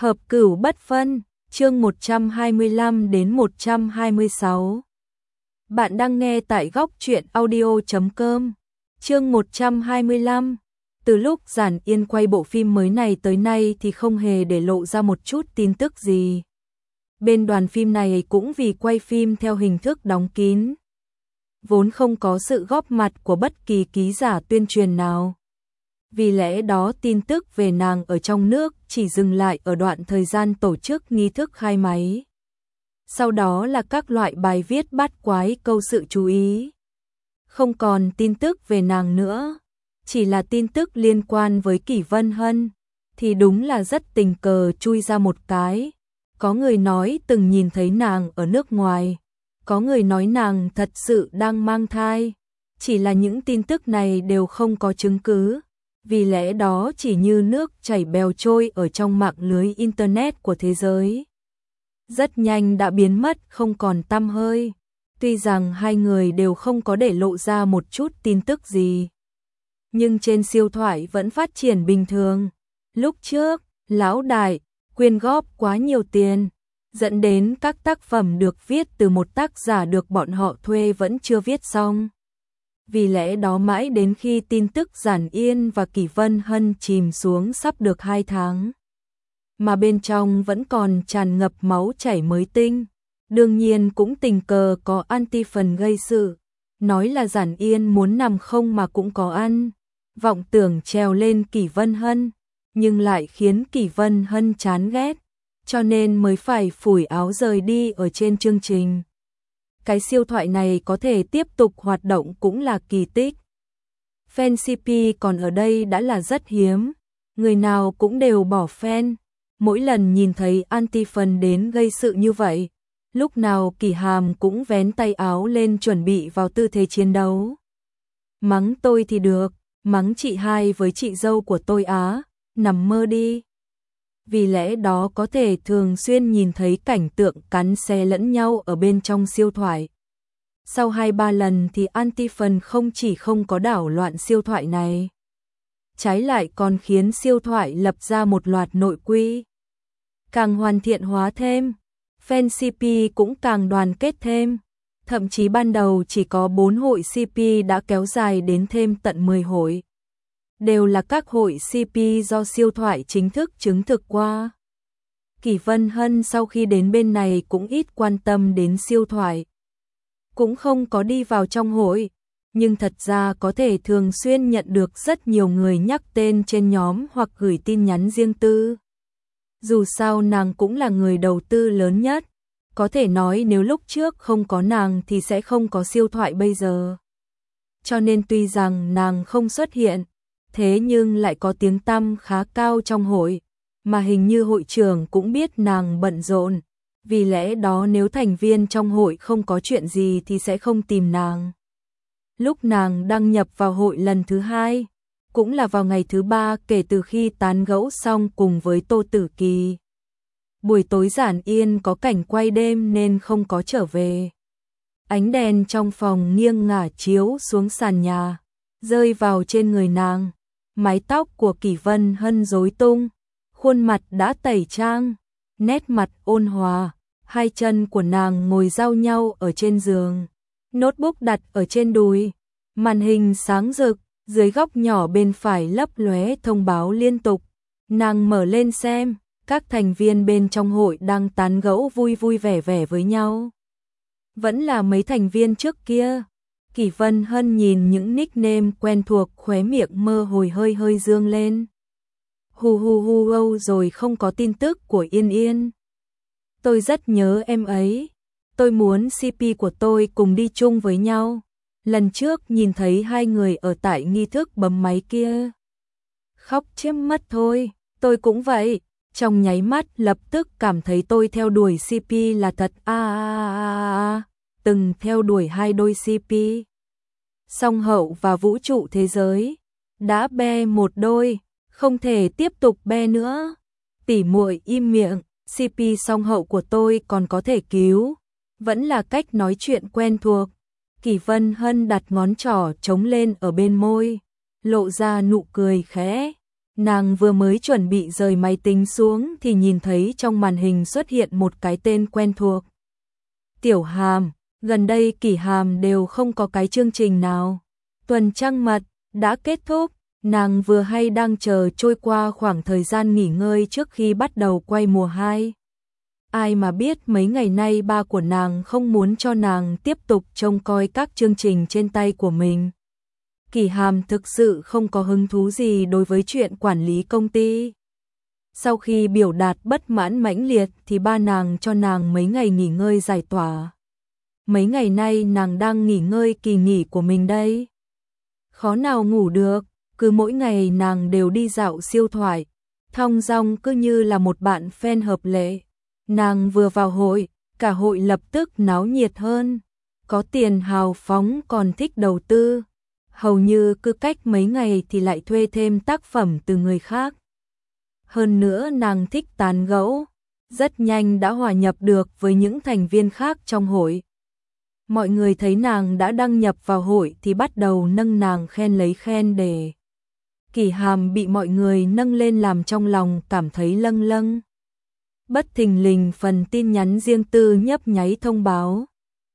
Hợp cửu bất phân, chương 125 đến 126. Bạn đang nghe tại góc truyện audio.com. Chương 125. Từ lúc Giản Yên quay bộ phim mới này tới nay thì không hề để lộ ra một chút tin tức gì. Bên đoàn phim này cũng vì quay phim theo hình thức đóng kín, vốn không có sự góp mặt của bất kỳ ký giả tuyên truyền nào. Vì lẽ đó tin tức về nàng ở trong nước chỉ dừng lại ở đoạn thời gian tổ chức nghi thức khai máy. Sau đó là các loại bài viết bắt quái câu sự chú ý. Không còn tin tức về nàng nữa, chỉ là tin tức liên quan với Kỷ Vân Hân, thì đúng là rất tình cờ chui ra một cái. Có người nói từng nhìn thấy nàng ở nước ngoài, có người nói nàng thật sự đang mang thai. Chỉ là những tin tức này đều không có chứng cứ. Vì lẽ đó chỉ như nước chảy bèo trôi ở trong mạng lưới Internet của thế giới. Rất nhanh đã biến mất không còn tăm hơi. Tuy rằng hai người đều không có để lộ ra một chút tin tức gì, nhưng trên siêu thoại vẫn phát triển bình thường. Lúc trước, lão đại quyên góp quá nhiều tiền, dẫn đến các tác phẩm được viết từ một tác giả được bọn họ thuê vẫn chưa viết xong. Vì lẽ đó mãi đến khi tin tức Giản Yên và Kỷ Vân Hân chìm xuống sắp được 2 tháng, mà bên trong vẫn còn tràn ngập máu chảy mới tinh. Đương nhiên cũng tình cờ có anti phần gây sự, nói là Giản Yên muốn nằm không mà cũng có ăn, vọng tưởng trèo lên Kỷ Vân Hân, nhưng lại khiến Kỷ Vân Hân chán ghét, cho nên mới phải phủi áo rời đi ở trên chương trình. Cái siêu thoại này có thể tiếp tục hoạt động cũng là kỳ tích. Fan CP còn ở đây đã là rất hiếm, người nào cũng đều bỏ fan. Mỗi lần nhìn thấy anti phần đến gây sự như vậy, lúc nào Kỷ Hàm cũng vén tay áo lên chuẩn bị vào tư thế chiến đấu. Mắng tôi thì được, mắng chị hai với chị dâu của tôi á, nằm mơ đi. Vì lẽ đó có thể thường xuyên nhìn thấy cảnh tượng cắn xé lẫn nhau ở bên trong siêu thoại. Sau 2-3 lần thì anti phần không chỉ không có đảo loạn siêu thoại này, trái lại còn khiến siêu thoại lập ra một loạt nội quy, càng hoàn thiện hóa thêm, fan CP cũng càng đoàn kết thêm. Thậm chí ban đầu chỉ có 4 hội CP đã kéo dài đến thêm tận 10 hội. Đều là các hội CP do siêu thoại chính thức chứng thực qua. Kỷ Vân Hân sau khi đến bên này cũng ít quan tâm đến siêu thoại, cũng không có đi vào trong hội, nhưng thật ra có thể thường xuyên nhận được rất nhiều người nhắc tên trên nhóm hoặc gửi tin nhắn riêng tư. Dù sao nàng cũng là người đầu tư lớn nhất, có thể nói nếu lúc trước không có nàng thì sẽ không có siêu thoại bây giờ. Cho nên tuy rằng nàng không xuất hiện, thế nhưng lại có tiếng tăm khá cao trong hội, mà hình như hội trưởng cũng biết nàng bận rộn. Vì lẽ đó nếu thành viên trong hội không có chuyện gì thì sẽ không tìm nàng. Lúc nàng đăng nhập vào hội lần thứ 2, cũng là vào ngày thứ 3 kể từ khi tán gẫu xong cùng với Tô Tử Kỳ. Buổi tối Giản Yên có cảnh quay đêm nên không có trở về. Ánh đèn trong phòng nghiêng ngả chiếu xuống sàn nhà, rơi vào trên người nàng. Mái tóc của Kỷ Vân Hân rối tung, khuôn mặt đã tẩy trang, nét mặt ôn hòa, hai chân của nàng ngồi giao nhau ở trên giường, notebook đặt ở trên đùi, màn hình sáng rực, dưới góc nhỏ bên phải lấp lóe thông báo liên tục. Nàng mở lên xem, các thành viên bên trong hội đang tán gẫu vui vui vẻ vẻ với nhau. Vẫn là mấy thành viên trước kia. Kỷ Vân Hân nhìn những nickname quen thuộc, khóe miệng mơ hồi hơi hơi dương lên. Hu hu hu âu rồi không có tin tức của Yên Yên. Tôi rất nhớ em ấy. Tôi muốn CP của tôi cùng đi chung với nhau. Lần trước nhìn thấy hai người ở tại nghi thức bấm máy kia, khóc chết mất thôi. Tôi cũng vậy. Trong nháy mắt lập tức cảm thấy tôi theo đuổi CP là thật từng theo đuổi hai đôi CP. Song Hậu và Vũ trụ thế giới đã be một đôi, không thể tiếp tục be nữa. Tỉ muội im miệng, CP Song Hậu của tôi còn có thể cứu, vẫn là cách nói chuyện quen thuộc. Kỷ Vân Hân đặt ngón trỏ trống lên ở bên môi, lộ ra nụ cười khẽ. Nàng vừa mới chuẩn bị rời máy tính xuống thì nhìn thấy trong màn hình xuất hiện một cái tên quen thuộc. Tiểu Hàm, gần đây Kỷ Hàm đều không có cái chương trình nào. Tuần trăng mật đã kết thúc, nàng vừa hay đang chờ trôi qua khoảng thời gian nghỉ ngơi trước khi bắt đầu quay mùa 2. Ai mà biết mấy ngày nay ba của nàng không muốn cho nàng tiếp tục trông coi các chương trình trên tay của mình. Kỷ Hàm thực sự không có hứng thú gì đối với chuyện quản lý công ty. Sau khi biểu đạt bất mãn mãnh liệt thì ba nàng cho nàng mấy ngày nghỉ ngơi giải tỏa. Mấy ngày nay nàng đang nghỉ ngơi kỳ nghỉ của mình đây. Khó nào ngủ được, cứ mỗi ngày nàng đều đi dạo siêu thoại, thong dong cứ như là một bạn fan hợp lệ. Nàng vừa vào hội, cả hội lập tức náo nhiệt hơn, có tiền hào phóng còn thích đầu tư. Hầu như cứ cách mấy ngày thì lại thuê thêm tác phẩm từ người khác. Hơn nữa nàng thích tán gẫu, rất nhanh đã hòa nhập được với những thành viên khác trong hội. Mọi người thấy nàng đã đăng nhập vào hội thì bắt đầu nâng nàng khen lấy khen để. Kỷ Hàm bị mọi người nâng lên làm trong lòng cảm thấy lâng lâng. Bất thình lình phần tin nhắn riêng tư nhấp nháy thông báo.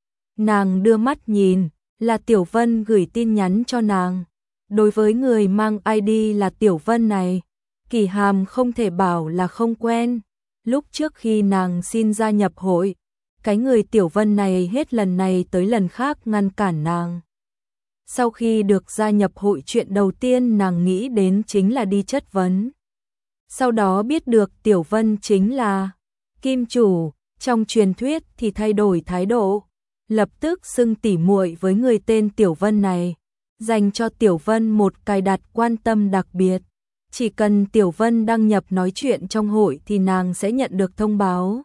Nàng đưa mắt nhìn, là Tiểu Vân gửi tin nhắn cho nàng. Đối với người mang ID là Tiểu Vân này, Kỷ Hàm không thể bảo là không quen. Lúc trước khi nàng xin gia nhập hội, cái người Tiểu Vân này hết lần này tới lần khác ngăn cản nàng. Sau khi được gia nhập hội, chuyện đầu tiên nàng nghĩ đến chính là đi chất vấn. Sau đó biết được Tiểu Vân chính là kim chủ, trong truyền thuyết thì thay đổi thái độ, lập tức xưng tỉ muội với người tên Tiểu Vân này, dành cho Tiểu Vân một cài đặt quan tâm đặc biệt. Chỉ cần Tiểu Vân đăng nhập nói chuyện trong hội thì nàng sẽ nhận được thông báo.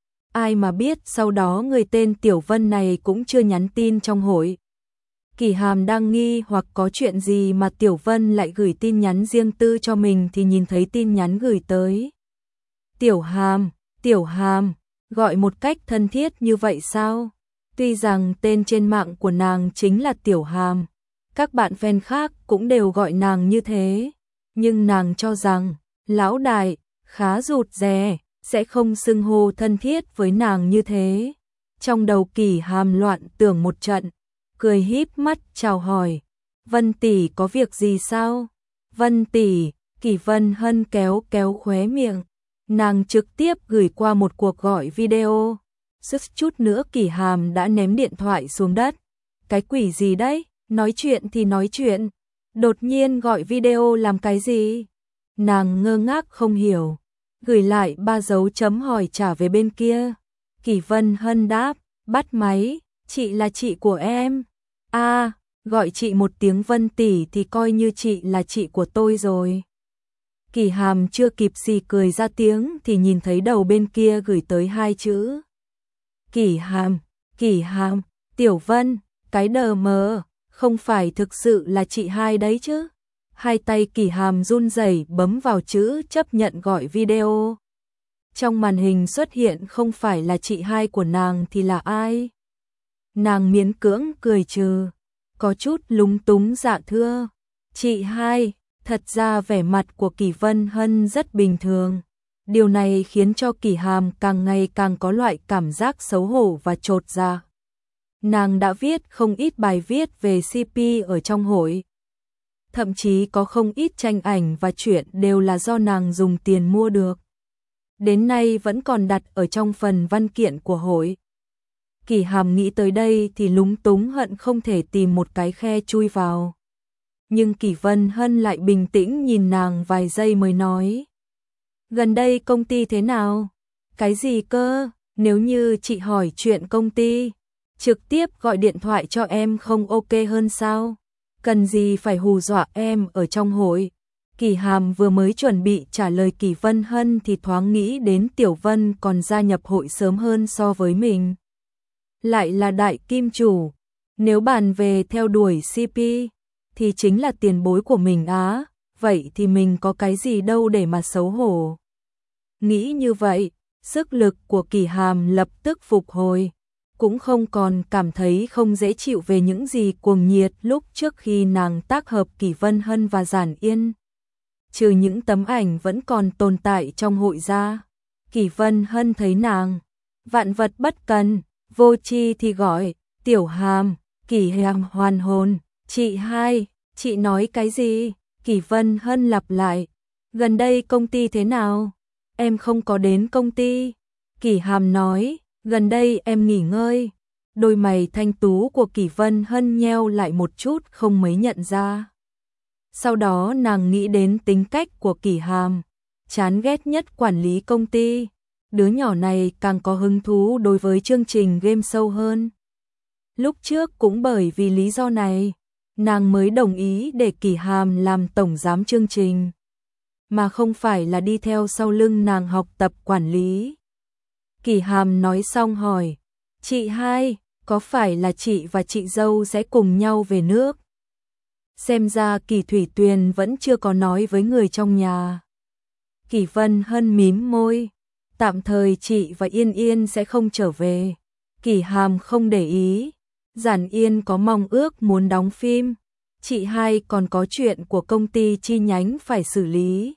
Ai mà biết sau đó người tên Tiểu Vân này cũng chưa nhắn tin trong hội. Kỷ Hàm đang nghi hoặc có chuyện gì mà Tiểu Vân lại gửi tin nhắn riêng tư cho mình thì nhìn thấy tin nhắn gửi tới. Tiểu Hàm, gọi một cách thân thiết như vậy sao? Tuy rằng tên trên mạng của nàng chính là Tiểu Hàm, các bạn fan khác cũng đều gọi nàng như thế, nhưng nàng cho rằng lão đại khá rụt rè, sẽ không xưng hô thân thiết với nàng như thế. Trong đầu Kỷ Hàm loạn tưởng một trận, cười híp mắt chào hỏi, Vân tỷ có việc gì sao? Vân tỷ, Kỷ Vân Hân kéo kéo khóe miệng, nàng trực tiếp gửi qua một cuộc gọi video. Sức chút nữa Kỷ Hàm đã ném điện thoại xuống đất. Cái quỷ gì đấy, nói chuyện thì nói chuyện, đột nhiên gọi video làm cái gì? Nàng ngơ ngác không hiểu, gửi lại 3 dấu chấm hỏi trả về bên kia. Kỷ Vân Hân đáp, bắt máy, chị là chị của em. À, gọi chị một tiếng Vân tỷ thì coi như chị là chị của tôi rồi. Kỷ Hàm chưa kịp xì cười ra tiếng thì nhìn thấy đầu bên kia gửi tới 2 chữ. Kỷ Hàm, Tiểu Vân, cái đờ mờ, không phải thực sự là chị hai đấy chứ? Hai tay Kỷ Hàm run rẩy bấm vào chữ chấp nhận gọi video. Trong màn hình xuất hiện không phải là chị hai của nàng thì là ai? Nàng miễn cưỡng cười trừ, có chút lúng túng dạ thưa. Chị hai, thật ra vẻ mặt của Kỷ Vân Hân rất bình thường. Điều này khiến cho Kỷ Hàm càng ngày càng có loại cảm giác xấu hổ và chột dạ. Nàng đã viết không ít bài viết về CP ở trong hội. Thậm chí có không ít tranh ảnh và truyện đều là do nàng dùng tiền mua được. Đến nay vẫn còn đặt ở trong phần văn kiện của hội. Kỷ Hàm nghĩ tới đây thì lúng túng hận không thể tìm một cái khe chui vào. Nhưng Kỷ Vân Hân lại bình tĩnh nhìn nàng vài giây mới nói. Gần đây công ty thế nào? Cái gì cơ? Nếu như chị hỏi chuyện công ty, trực tiếp gọi điện thoại cho em không ok hơn sao? Cần gì phải hù dọa em ở trong hội? Kỷ Hàm vừa mới chuẩn bị trả lời Kỷ Vân Hân thì thoáng nghĩ đến Tiểu Vân còn gia nhập hội sớm hơn so với mình. Lại là đại kim chủ, nếu bàn về theo đuổi CP thì chính là tiền bối của mình á, vậy thì mình có cái gì đâu để mà xấu hổ. Nghĩ như vậy, sức lực của Kỷ Hàm lập tức phục hồi, cũng không còn cảm thấy không dễ chịu về những gì cuồng nhiệt lúc trước khi nàng tác hợp Kỷ Vân Hân và Giản Yên. trừ những tấm ảnh vẫn còn tồn tại trong hội ra. Kỷ Vân Hân thấy nàng vạn vật bất cần, vô tri thì gọi, Tiểu Hàm. Kỷ Hàm hoàn hồn, chị hai, chị nói cái gì? Kỷ Vân Hân lặp lại, gần đây công ty thế nào? Em không có đến công ty. Kỷ Hàm nói, gần đây em nghỉ ngơi. Đôi mày thanh tú của Kỷ Vân Hân nheo lại một chút không mấy nhận ra. Sau đó nàng nghĩ đến tính cách của Kỷ Hàm, chán ghét nhất quản lý công ty. Đứa nhỏ này càng có hứng thú đối với chương trình game show hơn. Lúc trước cũng bởi vì lý do này, nàng mới đồng ý để Kỷ Hàm làm tổng giám chương trình, mà không phải là đi theo sau lưng nàng học tập quản lý. Kỷ Hàm nói xong hỏi, chị hai, có phải là chị và chị dâu sẽ cùng nhau về nước? Xem ra Kỷ Thủy Tuyền vẫn chưa có nói với người trong nhà. Kỷ Vân Hân mím môi, tạm thời chị và Yên Yên sẽ không trở về. Kỷ Hàm không để ý, Giản Yên có mong ước muốn đóng phim, chị hai còn có chuyện của công ty chi nhánh phải xử lý.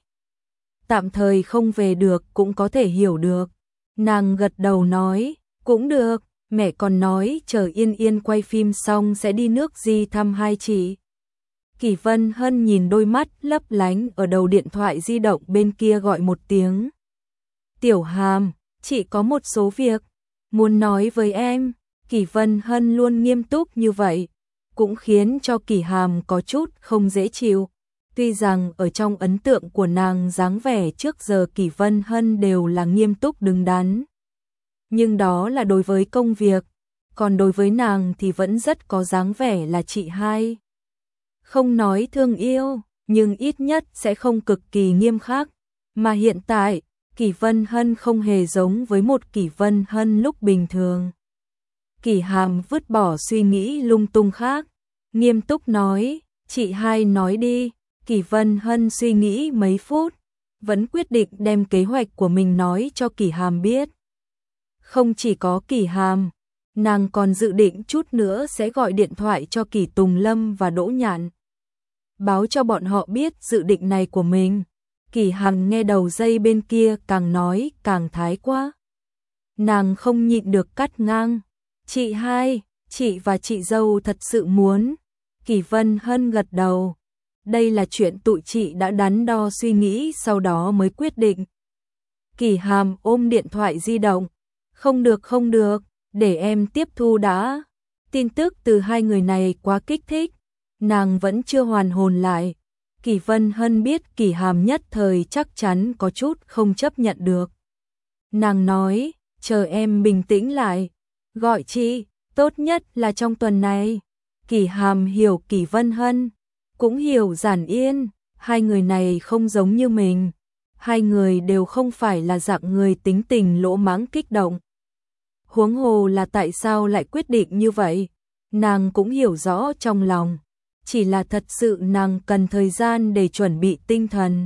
Tạm thời không về được cũng có thể hiểu được. Nàng gật đầu nói, cũng được, mẹ còn nói chờ Yên Yên quay phim xong sẽ đi nước Di thăm hai chị. Kỷ Vân Hân nhìn đôi mắt lấp lánh ở đầu điện thoại di động bên kia gọi một tiếng. Tiểu Hàm, chị có một số việc muốn nói với em. Kỷ Vân Hân luôn nghiêm túc như vậy, cũng khiến cho Kỷ Hàm có chút không dễ chịu. Tuy rằng ở trong ấn tượng của nàng dáng vẻ trước giờ Kỷ Vân Hân đều là nghiêm túc đứng đắn. Nhưng đó là đối với công việc, còn đối với nàng thì vẫn rất có dáng vẻ là chị hai. Không nói thương yêu, nhưng ít nhất sẽ không cực kỳ nghiêm khắc. Mà hiện tại, Kỷ Vân Hân không hề giống với một Kỷ Vân Hân lúc bình thường. Kỷ Hàm vứt bỏ suy nghĩ lung tung khác, nghiêm túc nói, chị hai nói đi. Kỷ Vân Hân suy nghĩ mấy phút, vẫn quyết định đem kế hoạch của mình nói cho Kỷ Hàm biết. Không chỉ có Kỷ Hàm, nàng còn dự định chút nữa sẽ gọi điện thoại cho Kỷ Tùng Lâm và Đỗ Nhạn, báo cho bọn họ biết dự định này của mình. Kỷ Hàm nghe đầu dây bên kia càng nói càng thái quá. Nàng không nhịn được cắt ngang, chị hai, chị và chị dâu thật sự muốn. Kỷ Vân Hân gật đầu. Đây là chuyện tụi chị đã đắn đo suy nghĩ sau đó mới quyết định. Kỷ Hàm ôm điện thoại di động. Không được, để em tiếp thu đã. Tin tức từ hai người này quá kích thích. Nàng vẫn chưa hoàn hồn lại. Kỷ Vân Hân biết Kỷ Hàm nhất thời chắc chắn có chút không chấp nhận được. Nàng nói, chờ em bình tĩnh lại. Gọi chị, tốt nhất là trong tuần này. Kỷ Hàm hiểu Kỷ Vân Hân, cũng hiểu Giản Yên, hai người này không giống như mình. Hai người đều không phải là dạng người tính tình lỗ mãng kích động. Huống hồ là tại sao lại quyết định như vậy, nàng cũng hiểu rõ trong lòng. Chỉ là thật sự nàng cần thời gian để chuẩn bị tinh thần.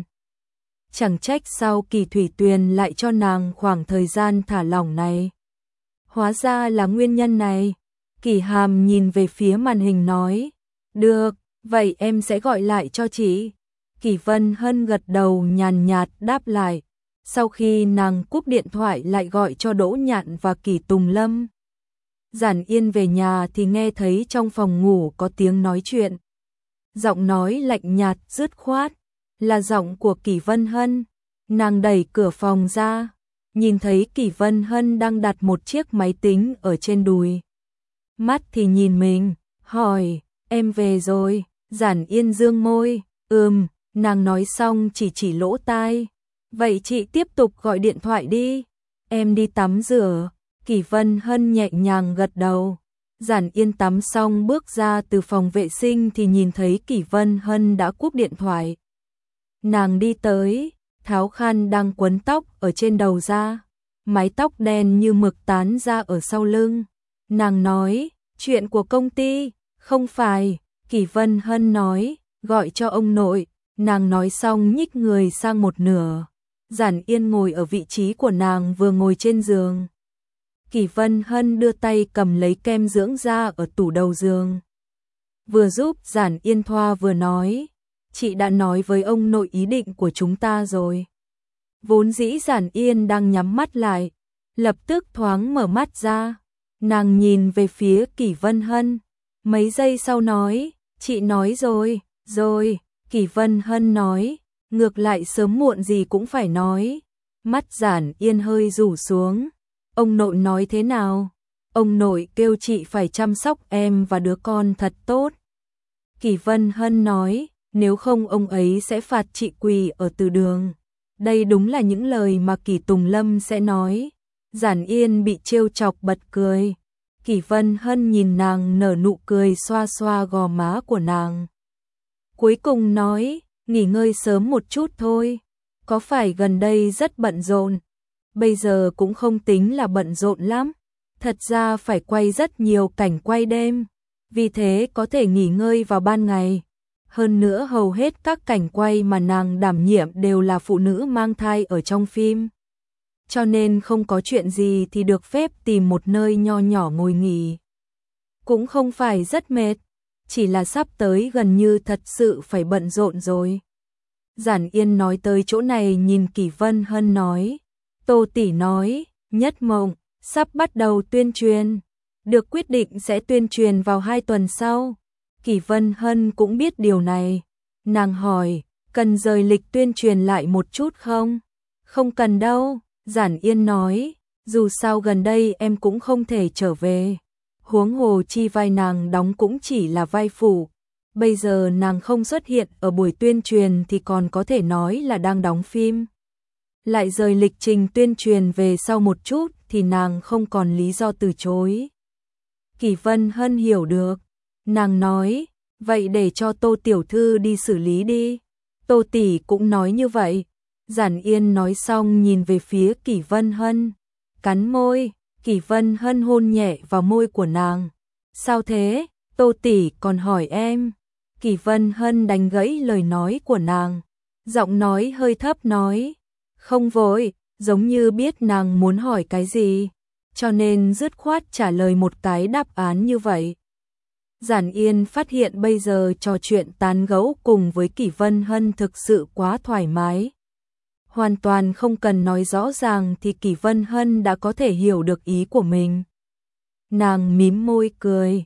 Chẳng trách sao Kỷ Thủy Tuyền lại cho nàng khoảng thời gian thả lỏng này. Hóa ra là nguyên nhân này. Kỷ Hàm nhìn về phía màn hình nói, được, vậy em sẽ gọi lại cho chị. Kỷ Vân Hân gật đầu nhàn nhạt đáp lại. Sau khi nàng cúp điện thoại lại gọi cho Đỗ Nhạn và Kỷ Tùng Lâm. Giản Yên về nhà thì nghe thấy trong phòng ngủ có tiếng nói chuyện. Giọng nói lạnh nhạt dứt khoát, là giọng của Kỷ Vân Hân. Nàng đẩy cửa phòng ra, nhìn thấy Kỷ Vân Hân đang đặt một chiếc máy tính ở trên đùi. Mắt thì nhìn mình, hỏi, em về rồi. Giản Yên dương môi, nàng nói xong chỉ lỗ tai. Vậy chị tiếp tục gọi điện thoại đi, em đi tắm rửa. Kỷ Vân Hân nhẹ nhàng gật đầu. Giản Yên tắm xong bước ra từ phòng vệ sinh thì nhìn thấy Kỷ Vân Hân đã cúp điện thoại. Nàng đi tới, tháo khăn đang quấn tóc ở trên đầu ra, mái tóc đen như mực tán ra ở sau lưng. Nàng nói, chuyện của công ty, không phải. Kỷ Vân Hân nói, gọi cho ông nội. Nàng nói xong nhích người sang một nửa. Giản Yên ngồi ở vị trí của nàng vừa ngồi trên giường. Kỷ Vân Hân đưa tay cầm lấy kem dưỡng da ở tủ đầu giường. Vừa giúp Giản Yên thoa vừa nói, chị đã nói với ông nội ý định của chúng ta rồi. Vốn dĩ Giản Yên đang nhắm mắt lại, lập tức thoáng mở mắt ra. Nàng nhìn về phía Kỷ Vân Hân, mấy giây sau nói, chị nói rồi, rồi. Kỷ Vân Hân nói, ngược lại sớm muộn gì cũng phải nói. Mắt Giản Yên hơi rủ xuống, ông nội nói thế nào? Ông nội kêu chị phải chăm sóc em và đứa con thật tốt. Kỷ Vân Hân nói, nếu không ông ấy sẽ phạt chị quỳ ở từ đường. Đây đúng là những lời mà Kỷ Tùng Lâm sẽ nói. Giản Yên bị trêu chọc bật cười. Kỷ Vân Hân nhìn nàng nở nụ cười xoa xoa gò má của nàng. Cuối cùng nói, nghỉ ngơi sớm một chút thôi. Có phải gần đây rất bận rộn? Bây giờ cũng không tính là bận rộn lắm. Thật ra phải quay rất nhiều cảnh quay đêm. Vì thế có thể nghỉ ngơi vào ban ngày. Hơn nữa hầu hết các cảnh quay mà nàng đảm nhiệm đều là phụ nữ mang thai ở trong phim. Cho nên không có chuyện gì thì được phép tìm một nơi nho nhỏ ngồi nghỉ. Cũng không phải rất mệt, chỉ là sắp tới gần như thật sự phải bận rộn rồi. Giản Yên nói tới chỗ này nhìn Kỷ Vân Hân nói. Tô tỷ nói, Nhất Mộng, sắp bắt đầu tuyên truyền. Được quyết định sẽ tuyên truyền vào 2 tuần sau. Kỷ Vân Hân cũng biết điều này. Nàng hỏi, cần rời lịch tuyên truyền lại một chút không? Không cần đâu, Giản Yên nói, dù sao gần đây em cũng không thể trở về. Huống hồ chi vai nàng đóng cũng chỉ là vai phụ. Bây giờ nàng không xuất hiện ở buổi tuyên truyền thì còn có thể nói là đang đóng phim. Lại rời lịch trình tuyên truyền về sau một chút thì nàng không còn lý do từ chối. Kỷ Vân Hân hiểu được. Nàng nói, vậy để cho Tô tiểu thư đi xử lý đi. Tô tỷ cũng nói như vậy. Giản Yên nói xong nhìn về phía Kỷ Vân Hân. Cắn môi, Kỷ Vân Hân hôn nhẹ vào môi của nàng. Sao thế? Tô tỷ còn hỏi em. Kỷ Vân Hân đánh gãy lời nói của nàng. Giọng nói hơi thấp nói. Không vội, giống như biết nàng muốn hỏi cái gì. Cho nên dứt khoát trả lời một cái đáp án như vậy. Giản Yên phát hiện bây giờ trò chuyện tán gẫu cùng với Kỷ Vân Hân thực sự quá thoải mái. Hoàn toàn không cần nói rõ ràng thì Kỷ Vân Hân đã có thể hiểu được ý của mình. Nàng mím môi cười,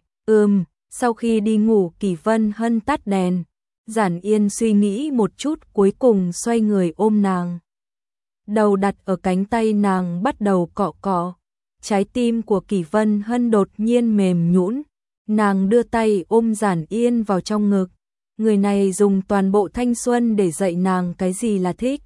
sau khi đi ngủ Kỷ Vân Hân tắt đèn. Giản Yên suy nghĩ một chút cuối cùng xoay người ôm nàng. Đầu đặt ở cánh tay nàng bắt đầu cọ cọ. Trái tim của Kỷ Vân Hân đột nhiên mềm nhũn. Nàng đưa tay ôm Giản Yên vào trong ngực. Người này dùng toàn bộ thanh xuân để dạy nàng cái gì là thích,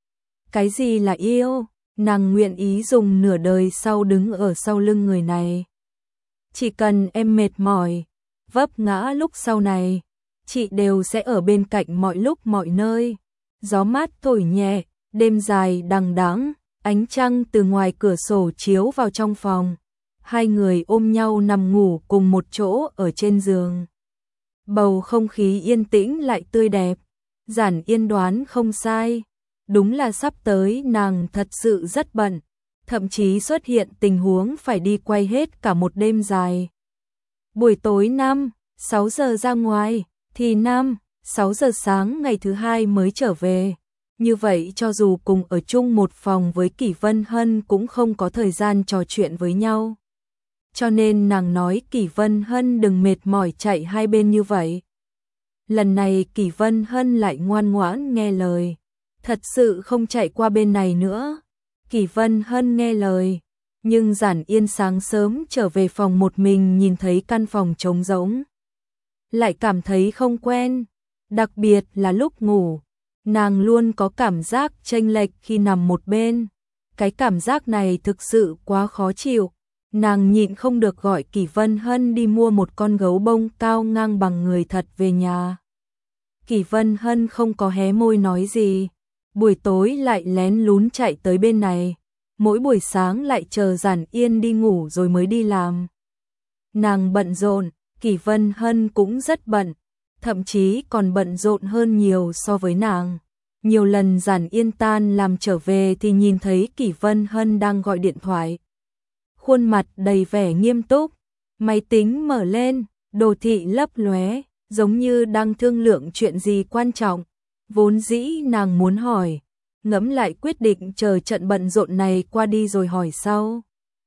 cái gì là yêu. Nàng nguyện ý dùng nửa đời sau đứng ở sau lưng người này. Chỉ cần em mệt mỏi, vấp ngã lúc sau này, chị đều sẽ ở bên cạnh mọi lúc mọi nơi. Gió mát thổi nhẹ, đêm dài đằng đẵng, ánh trăng từ ngoài cửa sổ chiếu vào trong phòng. Hai người ôm nhau nằm ngủ cùng một chỗ ở trên giường. Bầu không khí yên tĩnh lại tươi đẹp. Giản Yên đoán không sai. Đúng là sắp tới nàng thật sự rất bận. Thậm chí xuất hiện tình huống phải đi quay hết cả một đêm dài. Buổi tối 5-6 giờ ra ngoài, thì 5-6 giờ sáng ngày thứ hai mới trở về. Như vậy cho dù cùng ở chung một phòng với Kỷ Vân Hân cũng không có thời gian trò chuyện với nhau. Cho nên nàng nói Kỷ Vân Hân đừng mệt mỏi chạy hai bên như vậy. Lần này Kỷ Vân Hân lại ngoan ngoãn nghe lời. Thật sự không chạy qua bên này nữa. Kỷ Vân Hân nghe lời. Nhưng Giản Yên sáng sớm trở về phòng một mình nhìn thấy căn phòng trống rỗng. Lại cảm thấy không quen. Đặc biệt là lúc ngủ. Nàng luôn có cảm giác chênh lệch khi nằm một bên. Cái cảm giác này thực sự quá khó chịu. Nàng nhịn không được gọi Kỷ Vân Hân đi mua một con gấu bông cao ngang bằng người thật về nhà. Kỷ Vân Hân không có hé môi nói gì. Buổi tối lại lén lún chạy tới bên này. Mỗi buổi sáng lại chờ Giản Yên đi ngủ rồi mới đi làm. Nàng bận rộn, Kỷ Vân Hân cũng rất bận. Thậm chí còn bận rộn hơn nhiều so với nàng. Nhiều lần Giản Yên tan làm trở về thì nhìn thấy Kỷ Vân Hân đang gọi điện thoại. Khuôn mặt đầy vẻ nghiêm túc, máy tính mở lên, đồ thị lấp lóe, giống như đang thương lượng chuyện gì quan trọng. Vốn dĩ nàng muốn hỏi, ngẫm lại quyết định chờ trận bận rộn này qua đi rồi hỏi sau.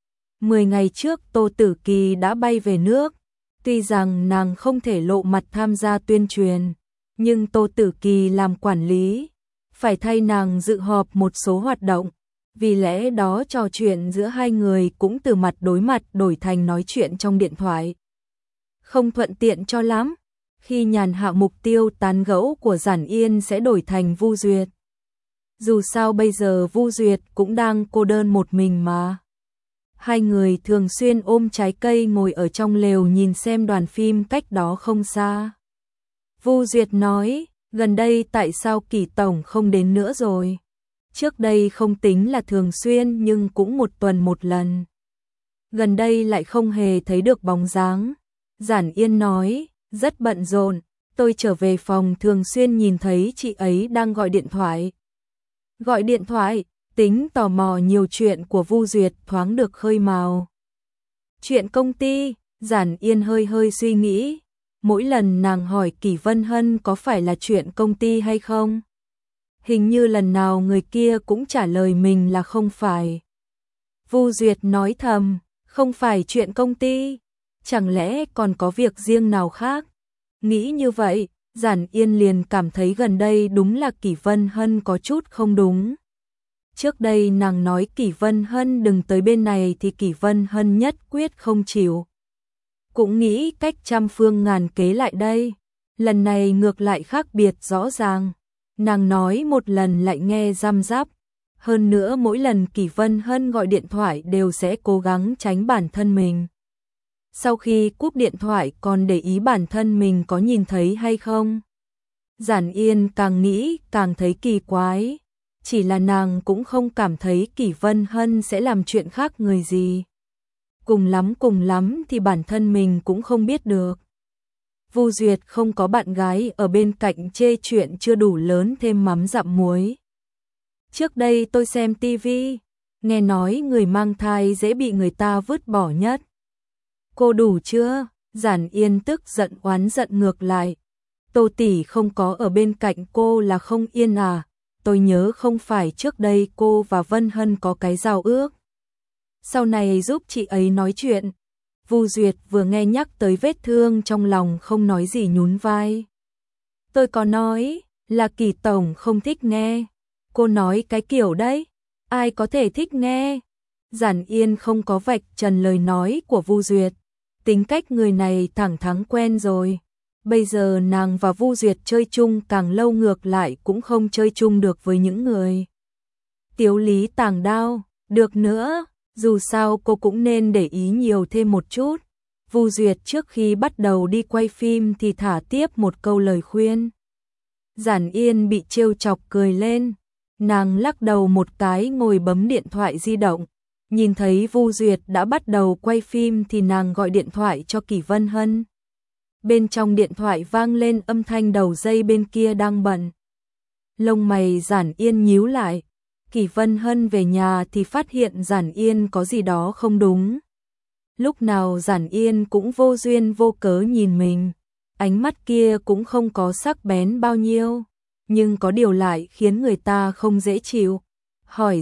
10 ngày trước Tô Tử Kỳ đã bay về nước, tuy rằng nàng không thể lộ mặt tham gia tuyên truyền, nhưng Tô Tử Kỳ làm quản lý, phải thay nàng dự họp một số hoạt động, vì lẽ đó trò chuyện giữa hai người cũng từ mặt đối mặt đổi thành nói chuyện trong điện thoại. Không thuận tiện cho lắm, khi nhàn hạ mục tiêu tán gẫu của Giản Yên sẽ đổi thành Vu Duyệt. Dù sao bây giờ Vu Duyệt cũng đang cô đơn một mình mà. Hai người thường xuyên ôm trái cây ngồi ở trong lều nhìn xem đoàn phim cách đó không xa. Vu Duyệt nói, gần đây tại sao Kỳ tổng không đến nữa rồi? Trước đây không tính là thường xuyên nhưng cũng một tuần một lần. Gần đây lại không hề thấy được bóng dáng. Giản Yên nói, rất bận rộn, tôi trở về phòng thường xuyên nhìn thấy chị ấy đang gọi điện thoại. Gọi điện thoại, tính tò mò nhiều chuyện của Vu Duyệt thoáng được khơi mào. Chuyện công ty, Giản Yên hơi suy nghĩ. Mỗi lần nàng hỏi Kỷ Vân Hân có phải là chuyện công ty hay không? Hình như lần nào người kia cũng trả lời mình là không phải. Vu Duyệt nói thầm, không phải chuyện công ty, chẳng lẽ còn có việc riêng nào khác? Nghĩ như vậy, Giản Yên liền cảm thấy gần đây đúng là Kỷ Vân Hân có chút không đúng. Trước đây nàng nói Kỷ Vân Hân đừng tới bên này thì Kỷ Vân Hân nhất quyết không chịu. Cũng nghĩ cách trăm phương ngàn kế lại đây. Lần này ngược lại khác biệt rõ ràng. Nàng nói một lần lại nghe răm rắp. Hơn nữa mỗi lần Kỷ Vân Hân gọi điện thoại đều sẽ cố gắng tránh bản thân mình. Sau khi cúp điện thoại còn để ý bản thân mình có nhìn thấy hay không. Giản Yên càng nghĩ càng thấy kỳ quái. Chỉ là nàng cũng không cảm thấy Kỷ Vân Hân sẽ làm chuyện khác người gì. Cùng lắm thì bản thân mình cũng không biết được. Vu Duyệt không có bạn gái ở bên cạnh chê chuyện chưa đủ lớn thêm mắm dặm muối. Trước đây tôi xem tivi, nghe nói người mang thai dễ bị người ta vứt bỏ nhất. Cô đủ chưa? Giản Yên tức giận oán giận ngược lại. Tô tỷ không có ở bên cạnh cô là không yên à? Tôi nhớ không phải trước đây cô và Vân Hân có cái giao ước. Sau này giúp chị ấy nói chuyện. Vu Duyệt vừa nghe nhắc tới vết thương trong lòng không nói gì nhún vai. Tôi có nói là Kỳ tổng không thích nghe. Cô nói cái kiểu đấy, ai có thể thích nghe. Giản Yên không có vạch trần lời nói của Vu Duyệt. Tính cách người này thẳng thắn quen rồi. Bây giờ nàng và Vu Duyệt chơi chung càng lâu ngược lại cũng không chơi chung được với những người Tiếu lý tàng đao. Được nữa, dù sao cô cũng nên để ý nhiều thêm một chút. Vu Duyệt trước khi bắt đầu đi quay phim thì thả tiếp một câu lời khuyên. Giản Yên bị trêu chọc cười lên. Nàng lắc đầu một cái ngồi bấm điện thoại di động. Nhìn thấy Vu Duyệt đã bắt đầu quay phim thì nàng gọi điện thoại cho Kỷ Vân Hân. Bên trong điện thoại vang lên âm thanh đầu dây bên kia đang bận. Lông mày Giản Yên nhíu lại. Kỷ Vân Hân về nhà thì phát hiện Giản Yên có gì đó không đúng. Lúc nào Giản Yên cũng vô duyên vô cớ nhìn mình. Ánh mắt kia cũng không có sắc bén bao nhiêu. Nhưng có điều lại khiến người ta không dễ chịu. Hỏi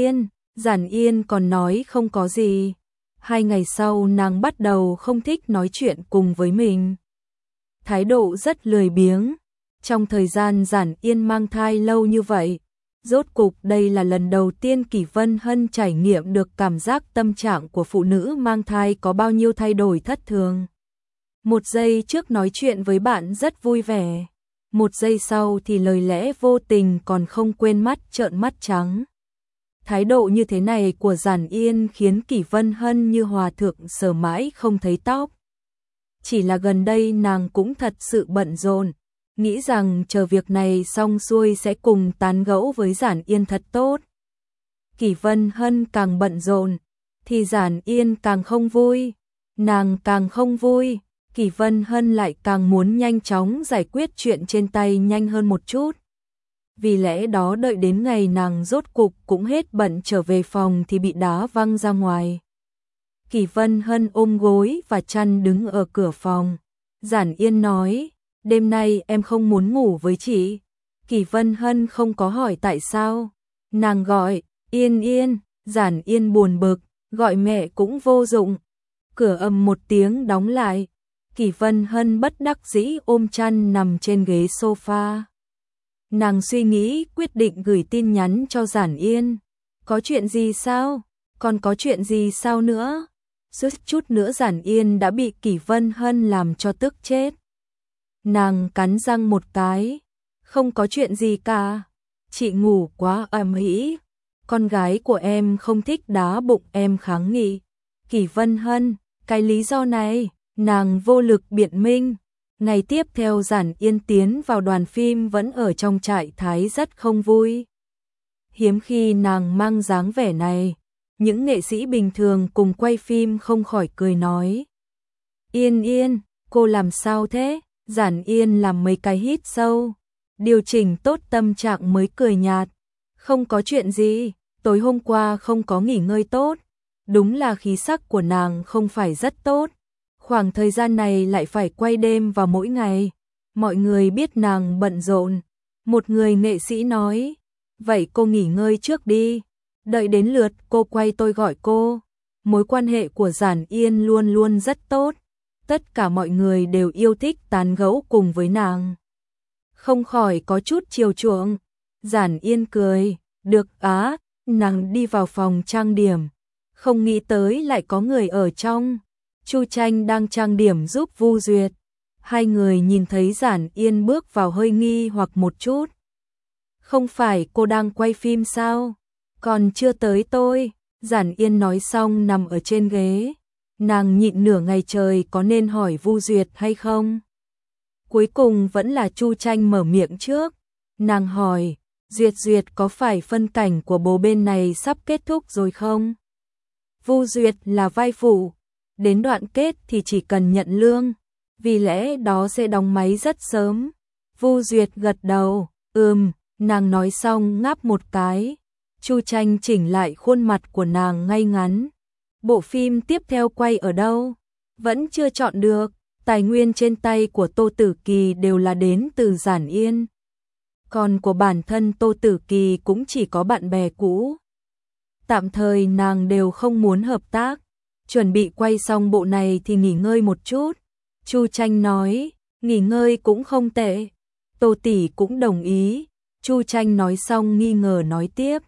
Giản Yên còn nói không có gì. 2 ngày sau nàng bắt đầu không thích nói chuyện cùng với mình. Thái độ rất lười biếng. Trong thời gian Giản Yên mang thai lâu như vậy, rốt cục đây là lần đầu tiên Kỷ Vân Hân trải nghiệm được cảm giác tâm trạng của phụ nữ mang thai có bao nhiêu thay đổi thất thường. Một giây trước nói chuyện với bạn rất vui vẻ. Một giây sau thì lời lẽ vô tình còn không quên trợn mắt trắng. Thái độ như thế này của Giản Yên khiến Kỷ Vân Hân như hòa thượng sờ mãi không thấy tóc. Chỉ là gần đây nàng cũng thật sự bận rộn, nghĩ rằng chờ việc này xong xuôi sẽ cùng tán gẫu với Giản Yên thật tốt. Kỷ Vân Hân càng bận rộn, thì Giản Yên càng không vui, nàng càng không vui, Kỷ Vân Hân lại càng muốn nhanh chóng giải quyết chuyện trên tay nhanh hơn một chút. Vì lẽ đó đợi đến ngày nàng rốt cục cũng hết bận trở về phòng thì bị đá văng ra ngoài. Kỷ Vân Hân ôm gối và chăn đứng ở cửa phòng. Giản Yên nói, đêm nay em không muốn ngủ với chị. Kỷ Vân Hân không có hỏi tại sao. Nàng gọi, Yên Yên, Giản Yên buồn bực, gọi mẹ cũng vô dụng. Cửa ầm một tiếng đóng lại. Kỷ Vân Hân bất đắc dĩ ôm chăn nằm trên ghế sofa. Nàng suy nghĩ quyết định gửi tin nhắn cho Giản Yên. Có chuyện gì sao? Còn có chuyện gì sao nữa? Suýt chút nữa Giản Yên đã bị Kỷ Vân Hân làm cho tức chết. Nàng cắn răng một cái. Không có chuyện gì cả. Chị ngủ quá ầm ĩ. Con gái của em không thích đá bụng em kháng nghị. Kỷ Vân Hân, cái lý do này, nàng vô lực biện minh. Ngày tiếp theo Giản Yên tiến vào đoàn phim vẫn ở trong trạng thái rất không vui. Hiếm khi nàng mang dáng vẻ này, những nghệ sĩ bình thường cùng quay phim không khỏi cười nói. Yên Yên, cô làm sao thế? Giản Yên làm mấy cái hít sâu, điều chỉnh tốt tâm trạng mới cười nhạt. Không có chuyện gì, tối hôm qua không có nghỉ ngơi tốt. Đúng là khí sắc của nàng không phải rất tốt. Khoảng thời gian này lại phải quay đêm vào mỗi ngày. Mọi người biết nàng bận rộn. Một người nghệ sĩ nói, vậy cô nghỉ ngơi trước đi. Đợi đến lượt cô quay tôi gọi cô. Mối quan hệ của Giản Yên luôn luôn rất tốt. Tất cả mọi người đều yêu thích tán gẫu cùng với nàng. Không khỏi có chút chiều chuộng. Giản Yên cười, được á, nàng đi vào phòng trang điểm. Không nghĩ tới lại có người ở trong. Chu Tranh đang trang điểm giúp Vu Duyệt. Hai người nhìn thấy Giản Yên bước vào hơi nghi hoặc một chút. Không phải cô đang quay phim sao? Còn chưa tới tôi. Giản Yên nói xong nằm ở trên ghế. Nàng nhịn nửa ngày trời có nên hỏi Vu Duyệt hay không? Cuối cùng vẫn là Chu Tranh mở miệng trước. Nàng hỏi, Duyệt có phải phân cảnh của bố bên này sắp kết thúc rồi không? Vu Duyệt là vai phụ. Đến đoạn kết thì chỉ cần nhận lương. Vì lẽ đó sẽ đóng máy rất sớm. Vu Duyệt gật đầu, nàng nói xong ngáp một cái. Chu Tranh chỉnh lại khuôn mặt của nàng ngay ngắn. Bộ phim tiếp theo quay ở đâu? Vẫn chưa chọn được. Tài nguyên trên tay của Tô Tử Kỳ đều là đến từ Giản Yên. Còn của bản thân Tô Tử Kỳ cũng chỉ có bạn bè cũ. Tạm thời nàng đều không muốn hợp tác. Chuẩn bị quay xong bộ này thì nghỉ ngơi một chút. Chu Tranh nói, nghỉ ngơi cũng không tệ. Tô tỷ cũng đồng ý. Chu Tranh nói xong nghi ngờ nói tiếp.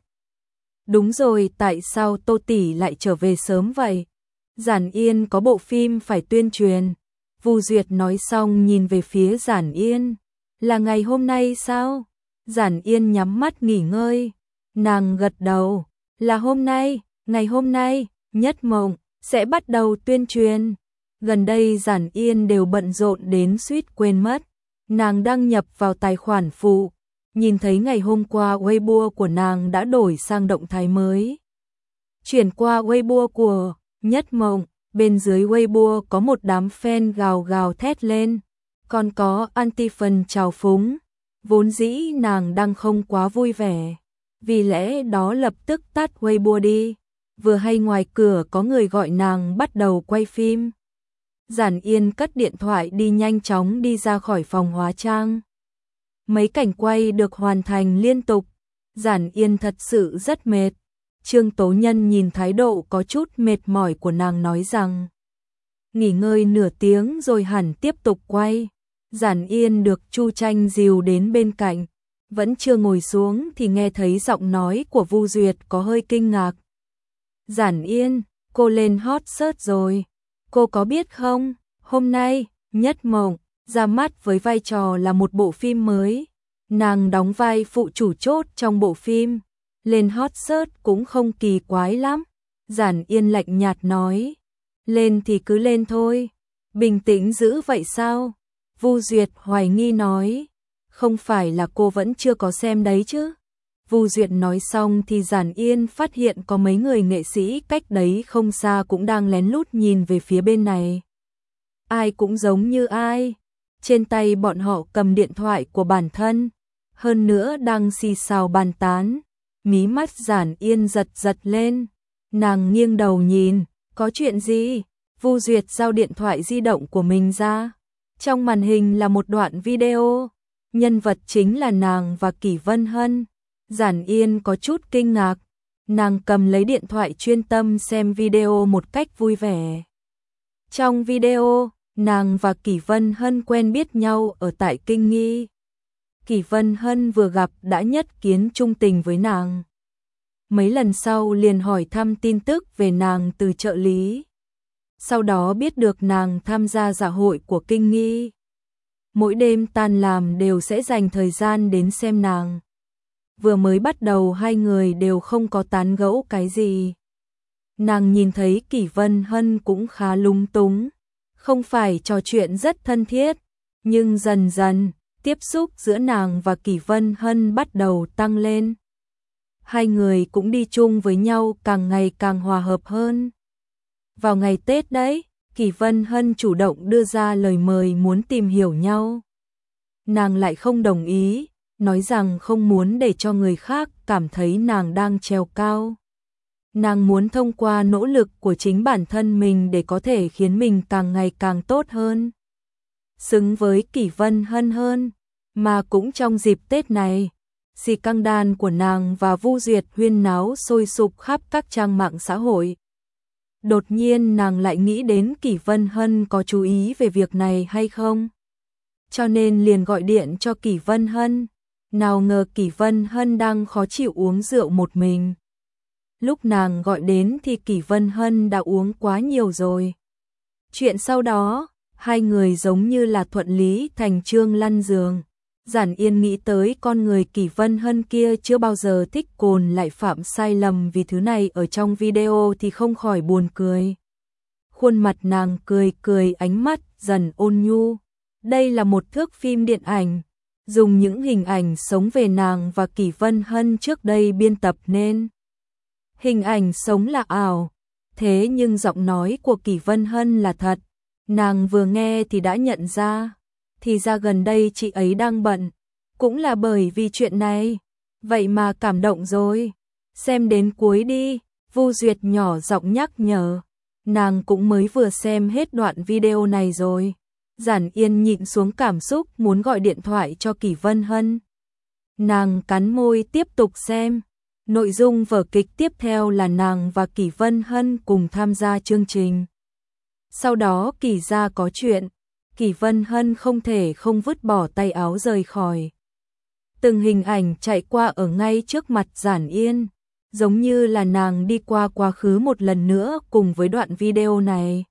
Đúng rồi, tại sao Tô tỷ lại trở về sớm vậy? Giản Yên có bộ phim phải tuyên truyền. Vu Duyệt nói xong nhìn về phía Giản Yên. Là ngày hôm nay sao? Giản Yên nhắm mắt nghỉ ngơi. Nàng gật đầu. Là hôm nay, ngày hôm nay, Nhất Mộng sẽ bắt đầu tuyên truyền. Gần đây Giản Yên đều bận rộn đến suýt quên mất. Nàng đăng nhập vào tài khoản phụ. Nhìn thấy ngày hôm qua Weibo của nàng đã đổi sang động thái mới. Chuyển qua Weibo của Nhất Mộng. Bên dưới Weibo có một đám fan gào gào thét lên. Còn có anti-fan trào phúng. Vốn dĩ nàng đang không quá vui vẻ. Vì lẽ đó lập tức tắt Weibo đi. Vừa hay ngoài cửa có người gọi nàng bắt đầu quay phim. Giản Yên cất điện thoại đi nhanh chóng đi ra khỏi phòng hóa trang. Mấy cảnh quay được hoàn thành liên tục. Giản Yên thật sự rất mệt. Trương Tố Nhân nhìn thái độ có chút mệt mỏi của nàng nói rằng nghỉ ngơi nửa tiếng rồi hẳn tiếp tục quay. Giản Yên được Chu Tranh dìu đến bên cạnh. Vẫn chưa ngồi xuống thì nghe thấy giọng nói của Vu Duyệt có hơi kinh ngạc. Giản Yên, cô lên hot search rồi. Cô có biết không, hôm nay, Nhất Mộng ra mắt với vai trò là một bộ phim mới. Nàng đóng vai phụ chủ chốt trong bộ phim. Lên hot search cũng không kỳ quái lắm. Giản Yên lạnh nhạt nói. Lên thì cứ lên thôi. Bình tĩnh dữ vậy sao? Vu Duyệt hoài nghi nói. Không phải là cô vẫn chưa có xem đấy chứ? Vu Duyệt nói xong thì Giản Yên phát hiện có mấy người nghệ sĩ cách đấy không xa cũng đang lén lút nhìn về phía bên này. Ai cũng giống như ai. Trên tay bọn họ cầm điện thoại của bản thân. Hơn nữa đang xì xào bàn tán. Mí mắt Giản Yên giật giật lên. Nàng nghiêng đầu nhìn. Có chuyện gì? Vu Duyệt giao điện thoại di động của mình ra. Trong màn hình là một đoạn video, nhân vật chính là nàng và Kỷ Vân Hân. Giản Yên có chút kinh ngạc, nàng cầm lấy điện thoại chuyên tâm xem video một cách vui vẻ. Trong video, nàng và Kỷ Vân Hân quen biết nhau ở tại Kinh Nghi. Kỷ Vân Hân vừa gặp đã nhất kiến trung tình với nàng. Mấy lần sau liền hỏi thăm tin tức về nàng từ trợ lý. Sau đó biết được nàng tham gia dạ hội của Kinh Nghi. Mỗi đêm tan làm đều sẽ dành thời gian đến xem nàng. Vừa mới bắt đầu hai người đều không có tán gẫu cái gì. Nàng nhìn thấy Kỷ Vân Hân cũng khá lung túng, không phải trò chuyện rất thân thiết, nhưng dần dần, tiếp xúc giữa nàng và Kỷ Vân Hân bắt đầu tăng lên. Hai người cũng đi chung với nhau càng ngày càng hòa hợp hơn. Vào ngày Tết đấy, Kỷ Vân Hân chủ động đưa ra lời mời muốn tìm hiểu nhau. Nàng lại không đồng ý, nói rằng không muốn để cho người khác cảm thấy nàng đang trèo cao. Nàng muốn thông qua nỗ lực của chính bản thân mình để có thể khiến mình càng ngày càng tốt hơn. Xứng với Kỷ Vân Hân hơn, mà cũng trong dịp Tết này, xì căng đàn của nàng và Vu Duyệt huyên náo sôi sục khắp các trang mạng xã hội. Đột nhiên nàng lại nghĩ đến Kỷ Vân Hân có chú ý về việc này hay không. Cho nên liền gọi điện cho Kỷ Vân Hân. Nào ngờ Kỷ Vân Hân đang khó chịu uống rượu một mình. Lúc nàng gọi đến thì Kỷ Vân Hân đã uống quá nhiều rồi. Chuyện sau đó, hai người giống như là thuận lý thành chương lăn giường. Giản Yên nghĩ tới con người Kỷ Vân Hân kia chưa bao giờ thích cồn lại phạm sai lầm vì thứ này ở trong video thì không khỏi buồn cười. Khuôn mặt nàng cười cười, ánh mắt dần ôn nhu. Đây là một thước phim điện ảnh, dùng những hình ảnh sống về nàng và Kỷ Vân Hân trước đây biên tập nên. Hình ảnh sống là ảo, thế nhưng giọng nói của Kỷ Vân Hân là thật. Nàng vừa nghe thì đã nhận ra, thì ra gần đây chị ấy đang bận, cũng là bởi vì chuyện này. Vậy mà cảm động rồi, xem đến cuối đi, Vu Duyệt nhỏ giọng nhắc nhở. Nàng cũng mới vừa xem hết đoạn video này rồi. Giản Yên nhịn xuống cảm xúc muốn gọi điện thoại cho Kỷ Vân Hân. Nàng cắn môi tiếp tục xem. Nội dung vở kịch tiếp theo là nàng và Kỷ Vân Hân cùng tham gia chương trình. Sau đó Kỷ gia có chuyện, Kỷ Vân Hân không thể không vứt bỏ tay áo rời khỏi. Từng hình ảnh chạy qua ở ngay trước mặt Giản Yên, giống như là nàng đi qua quá khứ một lần nữa cùng với đoạn video này.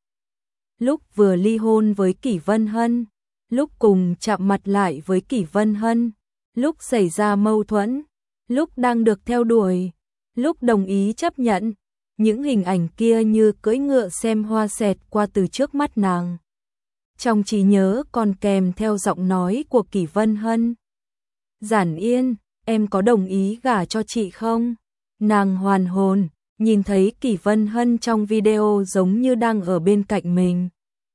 Lúc vừa ly hôn với Kỷ Vân Hân, lúc cùng chạm mặt lại với Kỷ Vân Hân, lúc xảy ra mâu thuẫn, lúc đang được theo đuổi, lúc đồng ý chấp nhận, những hình ảnh kia như cưỡi ngựa xem hoa xẹt qua từ trước mắt nàng. Trong trí nhớ còn kèm theo giọng nói của Kỷ Vân Hân. Giản Yên, em có đồng ý gả cho chị không? Nàng hoàn hồn, nhìn thấy Kỷ Vân Hân trong video giống như đang ở bên cạnh mình.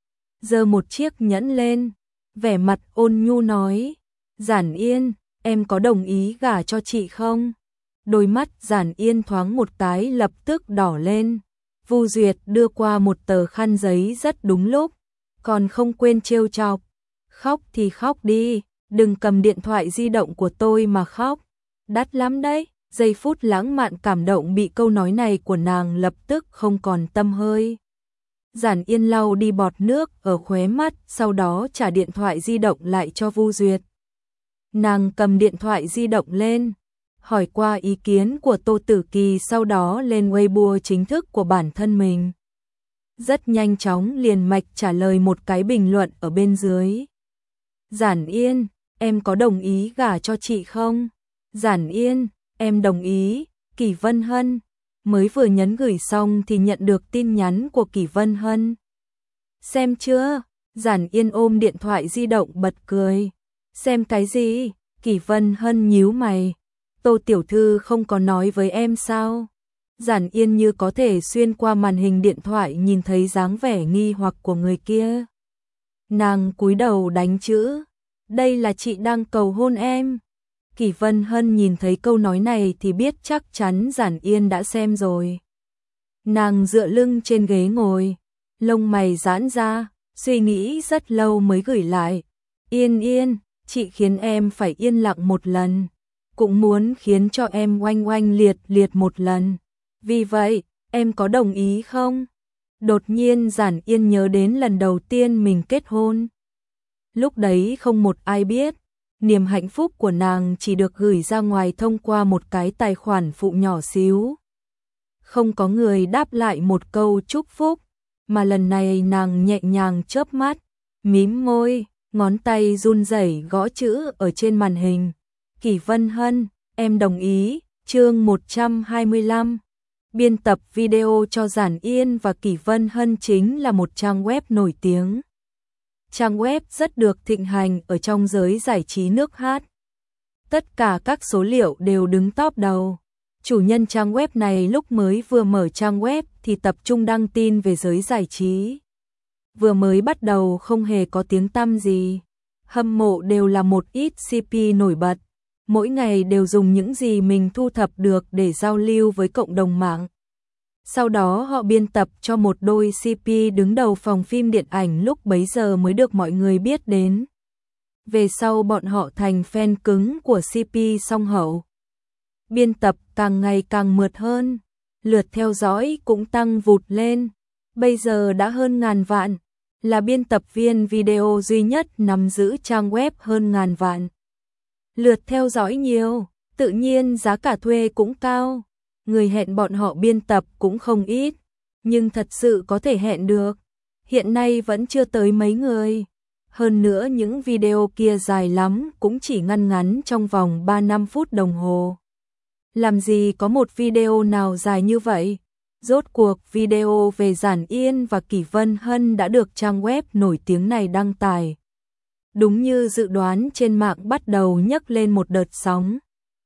Giơ một chiếc nhẫn lên, vẻ mặt ôn nhu nói, Giản Yên, em có đồng ý gả cho chị không? Đôi mắt Giản Yên thoáng một cái lập tức đỏ lên. Vu Duyệt đưa qua một tờ khăn giấy rất đúng lúc, còn không quên trêu chọc. Khóc thì khóc đi, đừng cầm điện thoại di động của tôi mà khóc. Đắt lắm đấy. Giây phút lãng mạn cảm động bị câu nói này của nàng lập tức không còn tâm hơi. Giản Yên lau đi bọt nước ở khóe mắt, sau đó trả điện thoại di động lại cho Vu Duyệt. Nàng cầm điện thoại di động lên, hỏi qua ý kiến của Tô Tử Kỳ, sau đó lên Weibo chính thức của bản thân mình. Rất nhanh chóng liền mạch trả lời một cái bình luận ở bên dưới. Giản Yên, em có đồng ý gả cho chị không? Giản Yên, em đồng ý. Kỷ Vân Hân mới vừa nhấn gửi xong thì nhận được tin nhắn của Kỷ Vân Hân. Xem chưa? Giản Yên ôm điện thoại di động bật cười. Xem cái gì? Kỷ Vân Hân nhíu mày. Tô tiểu thư không có nói với em sao? Giản Yên như có thể xuyên qua màn hình điện thoại nhìn thấy dáng vẻ nghi hoặc của người kia. Nàng cúi đầu đánh chữ. Đây là chị đang cầu hôn em. Kỷ Vân Hân nhìn thấy câu nói này thì biết chắc chắn Giản Yên đã xem rồi. Nàng dựa lưng trên ghế ngồi, lông mày giãn ra, suy nghĩ rất lâu mới gửi lại. Yên Yên, chị khiến em phải yên lặng một lần, cũng muốn khiến cho em oanh oanh liệt liệt một lần. Vì vậy, em có đồng ý không? Đột nhiên Giản Yên nhớ đến lần đầu tiên mình kết hôn. Lúc đấy không một ai biết, niềm hạnh phúc của nàng chỉ được gửi ra ngoài thông qua một cái tài khoản phụ nhỏ xíu. Không có người đáp lại một câu chúc phúc, mà lần này nàng nhẹ nhàng chớp mắt, mím môi, ngón tay run rẩy gõ chữ ở trên màn hình. Kỷ Vân Hân, em đồng ý. Chương 125. Biên tập video cho Giản Yên và Kỷ Vân Hân chính là một trang web nổi tiếng. Trang web rất được thịnh hành ở trong giới giải trí nước hát. Tất cả các số liệu đều đứng top đầu. Chủ nhân trang web này lúc mới vừa mở trang web thì tập trung đăng tin về giới giải trí. Vừa mới bắt đầu không hề có tiếng tăm gì. Hâm mộ đều là một ít CP nổi bật. Mỗi ngày đều dùng những gì mình thu thập được để giao lưu với cộng đồng mạng. Sau đó họ biên tập cho một đôi CP đứng đầu phòng phim điện ảnh lúc bấy giờ mới được mọi người biết đến. Về sau bọn họ thành fan cứng của CP song hậu. Biên tập càng ngày càng mượt hơn, lượt theo dõi cũng tăng vụt lên. Bây giờ đã hơn 1000 vạn, là biên tập viên video duy nhất nắm giữ trang web hơn 1000 vạn. Lượt theo dõi nhiều, tự nhiên giá cả thuê cũng cao. Người hẹn bọn họ biên tập cũng không ít, nhưng thật sự có thể hẹn được, hiện nay vẫn chưa tới mấy người. Hơn nữa những video kia dài lắm cũng chỉ ngăn ngắn trong vòng 3-5 phút đồng hồ. Làm gì có một video nào dài như vậy? Rốt cuộc video về Giản Yên và Kỷ Vân Hân đã được trang web nổi tiếng này đăng tải. Đúng như dự đoán, trên mạng bắt đầu nhấc lên một đợt sóng.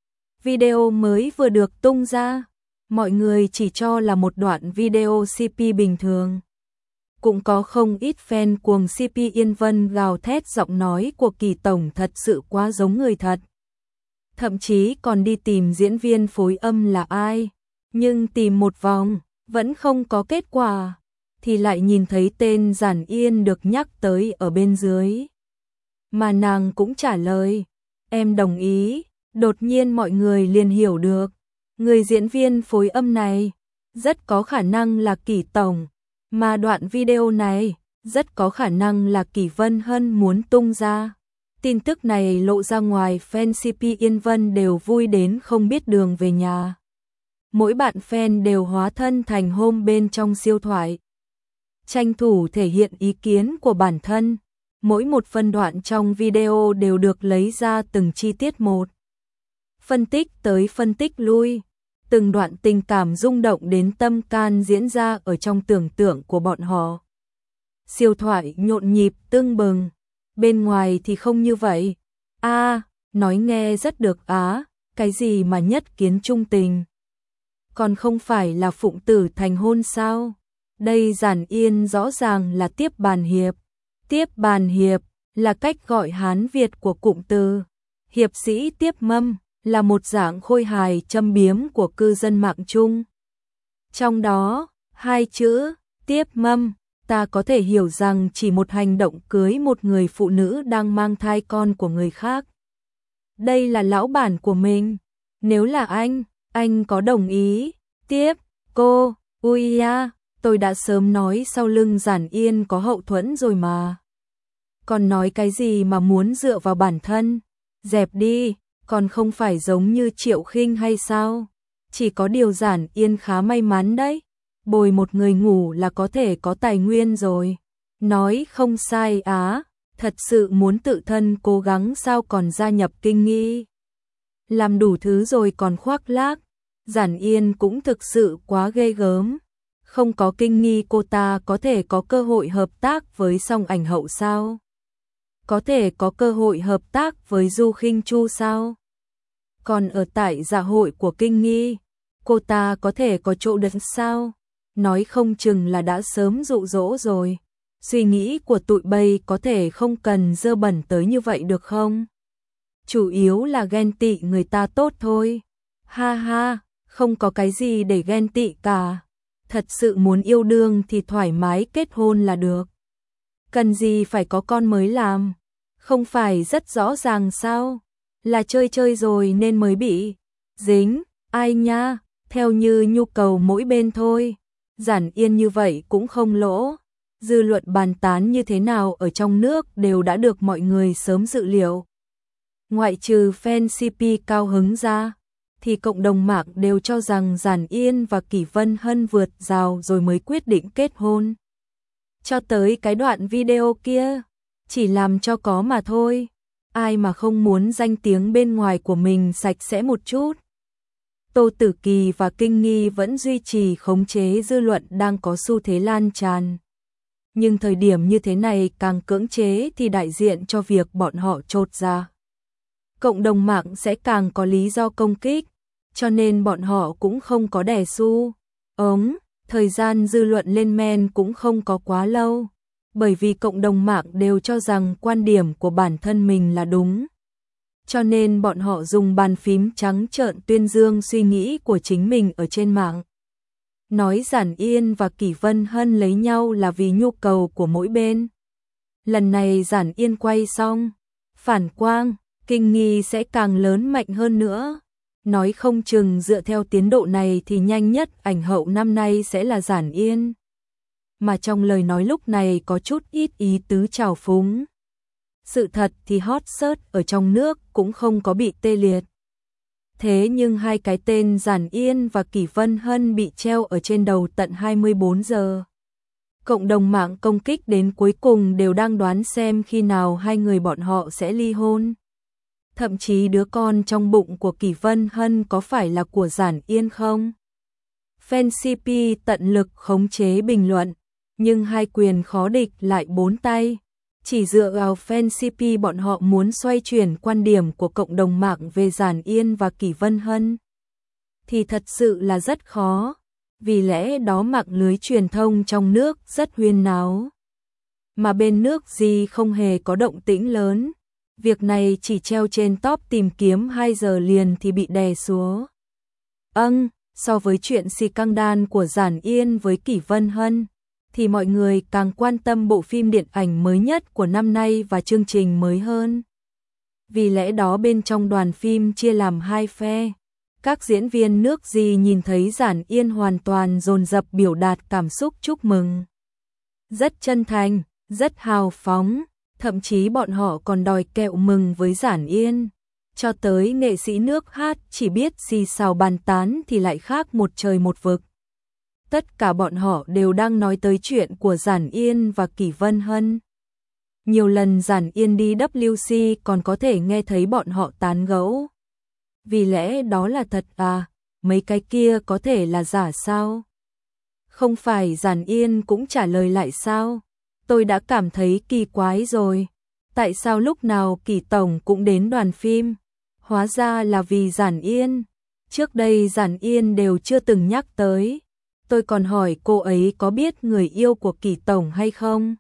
Video mới vừa được tung ra, mọi người chỉ cho là một đoạn video CP bình thường. Cũng có không ít fan cuồng CP Yên Vân gào thét giọng nói của Kỳ tổng thật sự quá giống người thật. Thậm chí còn đi tìm diễn viên phối âm là ai, nhưng tìm một vòng vẫn không có kết quả, thì lại nhìn thấy tên Giản Yên được nhắc tới ở bên dưới. Mà nàng cũng trả lời, em đồng ý. Đột nhiên mọi người liền hiểu được, người diễn viên phối âm này rất có khả năng là Kỷ tổng, mà đoạn video này rất có khả năng là Kỷ Vân Hân muốn tung ra. Tin tức này lộ ra ngoài, fan CP Yên Vân đều vui đến không biết đường về nhà. Mỗi bạn fan đều hóa thân thành hôm bên trong siêu thoại, tranh thủ thể hiện ý kiến của bản thân. Mỗi một phân đoạn trong video đều được lấy ra từng chi tiết một, phân tích tới phân tích lui, từng đoạn tình cảm rung động đến tâm can diễn ra ở trong tưởng tượng của bọn họ. Siêu thoại nhộn nhịp tưng bừng, bên ngoài thì không như vậy. Nói nghe rất được á, cái gì mà nhất kiến trung tình, còn không phải là phụng tử thành hôn sao? Đây Giản Yên rõ ràng là tiếp bàn hiệp. Tiếp bàn hiệp là cách gọi Hán Việt của cụm từ. Hiệp sĩ tiếp mâm là một dạng khôi hài châm biếm của cư dân mạng chung. Trong đó, hai chữ tiếp mâm, ta có thể hiểu rằng chỉ một hành động cưới một người phụ nữ đang mang thai con của người khác. Đây là lão bản của mình. Nếu là anh có đồng ý tiếp cô? Ui ya, tôi đã sớm nói sau lưng Giản Yên có hậu thuẫn rồi mà. Còn nói cái gì mà muốn dựa vào bản thân? Dẹp đi, còn không phải giống như Triệu Khinh hay sao? Chỉ có điều Giản Yên khá may mắn đấy, bồi một người ngủ là có thể có tài nguyên rồi. Nói không sai á, thật sự muốn tự thân cố gắng sao còn gia nhập kinh nghi. Làm đủ thứ rồi còn khoác lác, Giản Yên cũng thực sự quá ghê gớm. Không có kinh nghi cô ta có thể có cơ hội hợp tác với Song Ảnh Hậu sao? Có thể có cơ hội hợp tác với Du Khinh Chu sao? Còn ở tại dạ hội của kinh nghi, cô ta có thể có chỗ đứng sao? Nói không chừng là đã sớm dụ dỗ rồi. Suy nghĩ của tụi bay có thể không cần dơ bẩn tới như vậy được không? Chủ yếu là ghen tị người ta tốt thôi. Ha ha, không có cái gì để ghen tị cả. Thật sự muốn yêu đương thì thoải mái kết hôn là được. Cần gì phải có con mới làm? Không phải rất rõ ràng sao? Là chơi chơi rồi nên mới bị dính, ai nha, theo như nhu cầu mỗi bên thôi. Giản Yên như vậy cũng không lỗ. Dư luận bàn tán như thế nào ở trong nước đều đã được mọi người sớm dự liệu. Ngoại trừ fan CP cao hứng ra, thì cộng đồng mạng đều cho rằng Giản Yên và Kỷ Vân Hân vượt rào rồi mới quyết định kết hôn. Cho tới cái đoạn video kia, chỉ làm cho có mà thôi. Ai mà không muốn danh tiếng bên ngoài của mình sạch sẽ một chút. Tô Tử Kỳ và Kinh Nghi vẫn duy trì khống chế dư luận đang có xu thế lan tràn. Nhưng thời điểm như thế này càng cưỡng chế thì đại diện cho việc bọn họ chột ra. Cộng đồng mạng sẽ càng có lý do công kích, cho nên bọn họ cũng không có đè xu. Thời gian dư luận lên men cũng không có quá lâu, bởi vì cộng đồng mạng đều cho rằng quan điểm của bản thân mình là đúng. Cho nên bọn họ dùng bàn phím trắng trợn tuyên dương suy nghĩ của chính mình ở trên mạng. Nói Giản Yên và Kỷ Vân Hân lấy nhau là vì nhu cầu của mỗi bên. Lần này Giản Yên quay xong, phản quang, Kinh Nghi sẽ càng lớn mạnh hơn nữa. Nói không chừng dựa theo tiến độ này thì nhanh nhất ảnh hậu năm nay sẽ là Giản Yên. Mà trong lời nói lúc này có chút ít ý tứ trào phúng. Sự thật thì hot search ở trong nước cũng không có bị tê liệt. Thế nhưng hai cái tên Giản Yên và Kỷ Vân Hân bị treo ở trên đầu tận 24 giờ. Cộng đồng mạng công kích đến cuối cùng đều đang đoán xem khi nào hai người bọn họ sẽ ly hôn. Thậm chí đứa con trong bụng của Kỷ Vân Hân có phải là của Giản Yên không? Fan CP tận lực khống chế bình luận, nhưng hai quyền khó địch lại bốn tay. Chỉ dựa vào fan CP bọn họ muốn xoay chuyển quan điểm của cộng đồng mạng về Giản Yên và Kỷ Vân Hân thì thật sự là rất khó. Vì lẽ đó mạng lưới truyền thông trong nước rất huyên náo. Mà bên nước gì không hề có động tĩnh lớn. Việc này chỉ treo trên top tìm kiếm 2 giờ liền thì bị đè xuống. So với chuyện xì căng đan của Giản Yên với Kỷ Vân Hân, thì mọi người càng quan tâm bộ phim điện ảnh mới nhất của năm nay và chương trình mới hơn. Vì lẽ đó bên trong đoàn phim chia làm hai phe. Các diễn viên nước gì nhìn thấy Giản Yên hoàn toàn dồn dập biểu đạt cảm xúc chúc mừng. Rất chân thành, rất hào phóng, thậm chí bọn họ còn đòi kẹo mừng với Giản Yên. Cho tới nghệ sĩ nước hát chỉ biết xì xào bàn tán thì lại khác một trời một vực. Tất cả bọn họ đều đang nói tới chuyện của Giản Yên và Kỷ Vân Hân. Nhiều lần Giản Yên đi WC còn có thể nghe thấy bọn họ tán gẫu. Vì lẽ đó là thật à, mấy cái kia có thể là giả sao? Không phải Giản Yên cũng trả lời lại sao? Tôi đã cảm thấy kỳ quái rồi. Tại sao lúc nào Kỷ tổng cũng đến đoàn phim? Hóa ra là vì Giản Yên. Trước đây Giản Yên đều chưa từng nhắc tới. Tôi còn hỏi cô ấy có biết người yêu của Kỷ tổng hay không?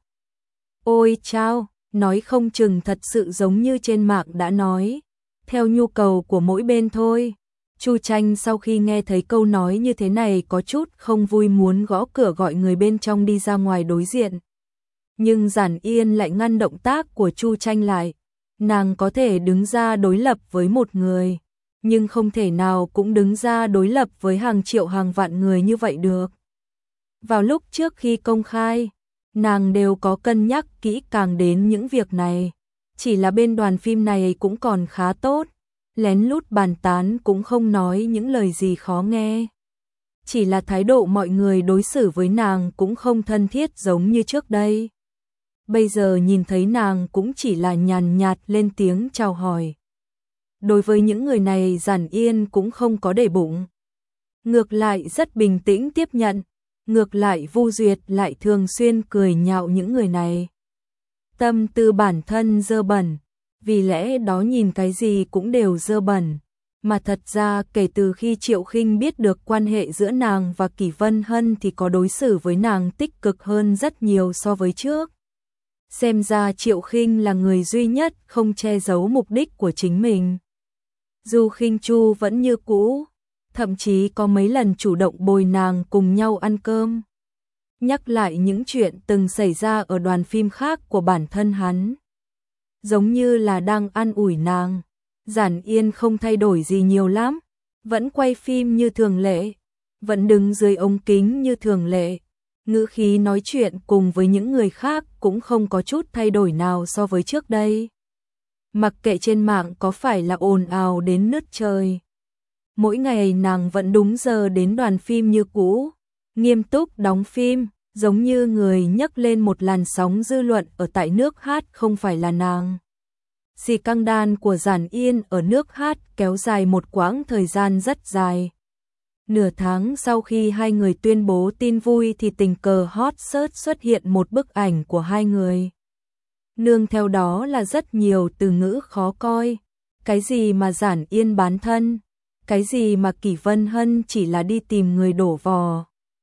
Ôi chao, nói không chừng thật sự giống như trên mạng đã nói. Theo nhu cầu của mỗi bên thôi. Chu Tranh sau khi nghe thấy câu nói như thế này có chút không vui muốn gõ cửa gọi người bên trong đi ra ngoài đối diện. Nhưng Giản Yên lại ngăn động tác của Chu Tranh lại. Nàng có thể đứng ra đối lập với một người, nhưng không thể nào cũng đứng ra đối lập với hàng triệu hàng vạn người như vậy được. Vào lúc trước khi công khai, nàng đều có cân nhắc kỹ càng đến những việc này. Chỉ là bên đoàn phim này cũng còn khá tốt, lén lút bàn tán cũng không nói những lời gì khó nghe. Chỉ là thái độ mọi người đối xử với nàng cũng không thân thiết giống như trước đây. Bây giờ nhìn thấy nàng cũng chỉ là nhàn nhạt lên tiếng chào hỏi. Đối với những người này Giản Yên cũng không có để bụng. Ngược lại rất bình tĩnh tiếp nhận. Ngược lại Vu Duyệt lại thường xuyên cười nhạo những người này. Tâm tư bản thân dơ bẩn, vì lẽ đó nhìn cái gì cũng đều dơ bẩn. Mà thật ra kể từ khi Triệu Khinh biết được quan hệ giữa nàng và Kỷ Vân Hân thì có đối xử với nàng tích cực hơn rất nhiều so với trước. Xem ra Triệu Khinh là người duy nhất không che giấu mục đích của chính mình. Dù Khinh Chu vẫn như cũ, thậm chí có mấy lần chủ động bồi nàng cùng nhau ăn cơm. nhắc lại những chuyện từng xảy ra ở đoàn phim khác của bản thân hắn. Giống như là đang an ủi nàng. Giản Yên không thay đổi gì nhiều lắm, vẫn quay phim như thường lệ, vẫn đứng dưới ống kính như thường lệ. Ngữ khí nói chuyện cùng với những người khác cũng không có chút thay đổi nào so với trước đây. Mặc kệ trên mạng có phải là ồn ào đến nứt trời. Mỗi ngày nàng vẫn đúng giờ đến đoàn phim như cũ, nghiêm túc đóng phim, giống như người nhấc lên một làn sóng dư luận ở tại nước hát không phải là nàng. Scandal của Giản Yên ở nước hát kéo dài một quãng thời gian rất dài. Nửa tháng sau khi hai người tuyên bố tin vui thì tình cờ hot search xuất hiện một bức ảnh của hai người. Nương theo đó là rất nhiều từ ngữ khó coi. Cái gì mà Giản Yên bán thân, cái gì mà Kỷ Vân Hân chỉ là đi tìm người đổ vò.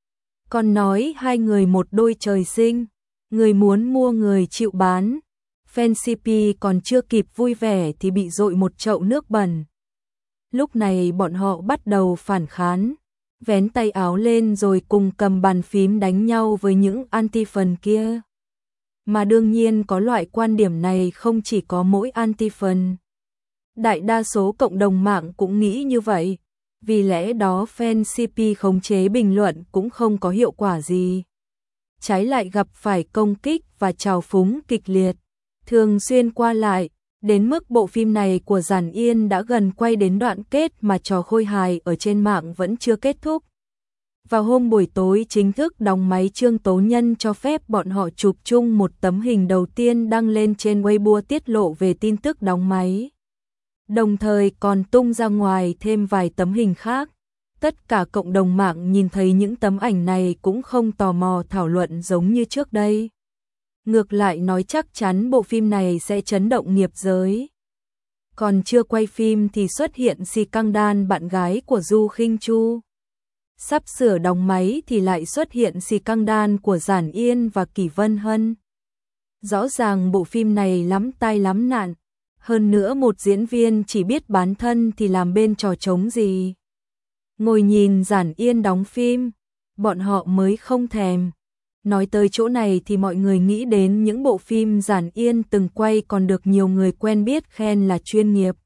Còn nói hai người một đôi trời sinh, người muốn mua người chịu bán. Fan CP còn chưa kịp vui vẻ thì bị dội một chậu nước bẩn. Lúc này bọn họ bắt đầu phản kháng, vén tay áo lên rồi cùng cầm bàn phím đánh nhau với những anti-fan kia. Mà đương nhiên có loại quan điểm này không chỉ có mỗi anti-fan. Đại đa số cộng đồng mạng cũng nghĩ như vậy, vì lẽ đó fan CP khống chế bình luận cũng không có hiệu quả gì. Trái lại gặp phải công kích và trào phúng kịch liệt, thường xuyên qua lại, đến mức bộ phim này của Giản Yên đã gần quay đến đoạn kết mà trò khôi hài ở trên mạng vẫn chưa kết thúc. Vào hôm buổi tối chính thức đóng máy, Trương Tố Nhân cho phép bọn họ chụp chung một tấm hình đầu tiên đăng lên trên Weibo tiết lộ về tin tức đóng máy. Đồng thời còn tung ra ngoài thêm vài tấm hình khác. Tất cả cộng đồng mạng nhìn thấy những tấm ảnh này cũng không tò mò thảo luận giống như trước đây. Ngược lại nói chắc chắn bộ phim này sẽ chấn động nghiệp giới. Còn chưa quay phim thì xuất hiện scandal bạn gái của Du Khinh Chu. Sắp sửa đóng máy thì lại xuất hiện scandal của Giản Yên và Kỷ Vân Hân. Rõ ràng bộ phim này lắm tai lắm nạn. Hơn nữa một diễn viên chỉ biết bán thân thì làm bên trò trống gì. Ngồi nhìn Giản Yên đóng phim, bọn họ mới không thèm. Nói tới chỗ này thì mọi người nghĩ đến những bộ phim Giản Yên từng quay còn được nhiều người quen biết khen là chuyên nghiệp.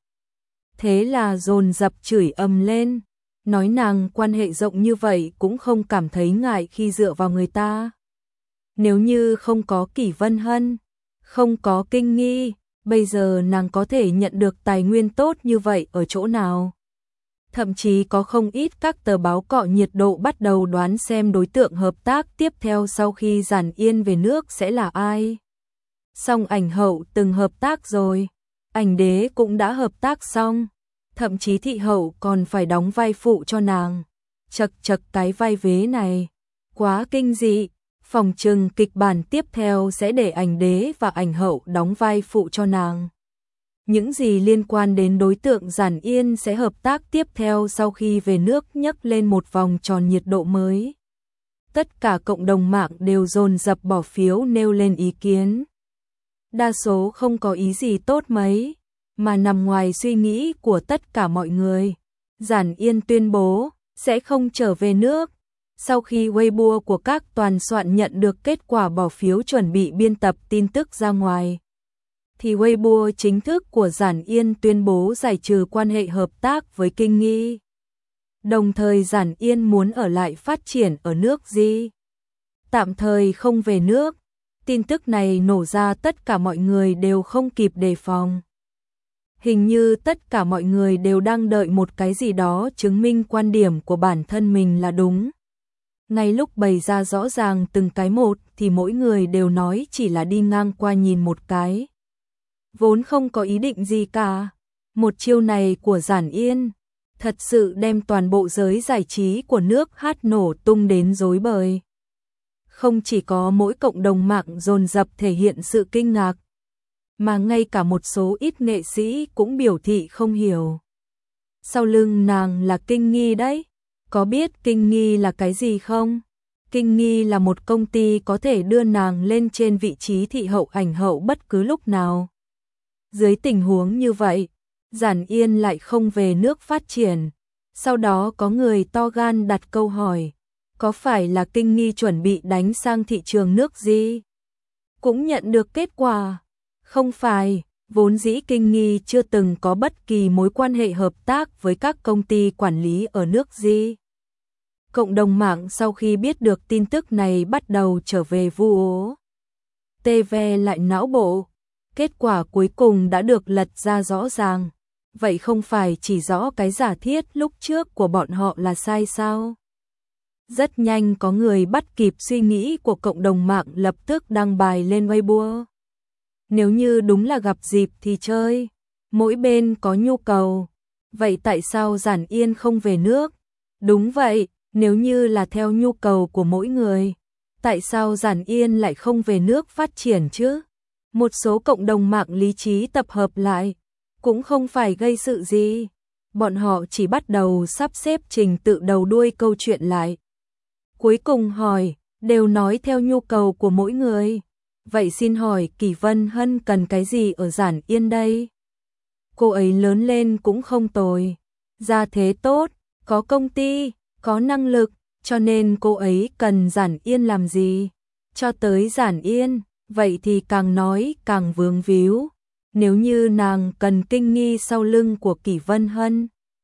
Thế là dồn dập chửi ầm lên, nói nàng quan hệ rộng như vậy cũng không cảm thấy ngại khi dựa vào người ta. Nếu như không có Kỷ Vân Hân, không có Kinh Nghi, bây giờ nàng có thể nhận được tài nguyên tốt như vậy ở chỗ nào? Thậm chí có không ít các tờ báo cọ nhiệt độ bắt đầu đoán xem đối tượng hợp tác tiếp theo sau khi Giản Yên về nước sẽ là ai. Song ảnh hậu từng hợp tác rồi, ảnh đế cũng đã hợp tác xong, thậm chí thị hậu còn phải đóng vai phụ cho nàng. Chật chật, cái vai vế này, quá kinh dị, phòng trừng kịch bản tiếp theo sẽ để ảnh đế và ảnh hậu đóng vai phụ cho nàng. Những gì liên quan đến đối tượng Giản Yên sẽ hợp tác tiếp theo sau khi về nước nhấc lên một vòng tròn nhiệt độ mới. Tất cả cộng đồng mạng đều dồn dập bỏ phiếu nêu lên ý kiến. Đa số không có ý gì tốt mấy, mà nằm ngoài suy nghĩ của tất cả mọi người. Giản Yên tuyên bố sẽ không trở về nước. Sau khi Weibo của các toàn soạn nhận được kết quả bỏ phiếu chuẩn bị biên tập tin tức ra ngoài, thì Weibo chính thức của Giản Yên tuyên bố giải trừ quan hệ hợp tác với Kinh Nghi. Đồng thời Giản Yên muốn ở lại phát triển ở nước gì, tạm thời không về nước. Tin tức này nổ ra tất cả mọi người đều không kịp đề phòng. Hình như tất cả mọi người đều đang đợi một cái gì đó chứng minh quan điểm của bản thân mình là đúng. Ngay lúc bày ra rõ ràng từng cái một thì mỗi người đều nói chỉ là đi ngang qua nhìn một cái, vốn không có ý định gì cả. Một chiêu này của Giản Yên thật sự đem toàn bộ giới giải trí của nước hát nổ tung đến rối bời. Không chỉ có mỗi cộng đồng mạng dồn dập thể hiện sự kinh ngạc, mà ngay cả một số ít nghệ sĩ cũng biểu thị không hiểu. Sau lưng nàng là Kinh Nghi đấy, có biết Kinh Nghi là cái gì không? Kinh Nghi là một công ty có thể đưa nàng lên trên vị trí thị hậu ảnh hậu bất cứ lúc nào. Dưới tình huống như vậy, Giản Yên lại không về nước phát triển. Sau đó có người to gan đặt câu hỏi, Có phải là Kinh Nghi chuẩn bị đánh sang thị trường nước gì? Cũng nhận được kết quả. Không phải, vốn dĩ Kinh Nghi chưa từng có bất kỳ mối quan hệ hợp tác với các công ty quản lý ở nước gì. Cộng đồng mạng sau khi biết được tin tức này bắt đầu trở về vu ố. TV lại não bộ. Kết quả cuối cùng đã được lật ra rõ ràng. Vậy không phải chỉ rõ cái giả thiết lúc trước của bọn họ là sai sao? Rất nhanh có người bắt kịp suy nghĩ của cộng đồng mạng, lập tức đăng bài lên Weibo. Nếu như đúng là gặp dịp thì chơi, mỗi bên có nhu cầu, vậy tại sao Giản Yên không về nước? Đúng vậy, nếu như là theo nhu cầu của mỗi người, tại sao Giản Yên lại không về nước phát triển chứ? Một số cộng đồng mạng lý trí tập hợp lại, cũng không phải gây sự gì. Bọn họ chỉ bắt đầu sắp xếp trình tự đầu đuôi câu chuyện lại. Cuối cùng hỏi, đều nói theo nhu cầu của mỗi người. Vậy xin hỏi Kỷ Vân Hân cần cái gì ở Giản Yên đây? Cô ấy lớn lên cũng không tồi, gia thế tốt, có công ty, có năng lực, cho nên cô ấy cần Giản Yên làm gì? Cho tới Giản Yên, vậy thì càng nói càng vướng víu. Nếu như nàng cần Kinh Nghi sau lưng của Kỷ Vân Hân,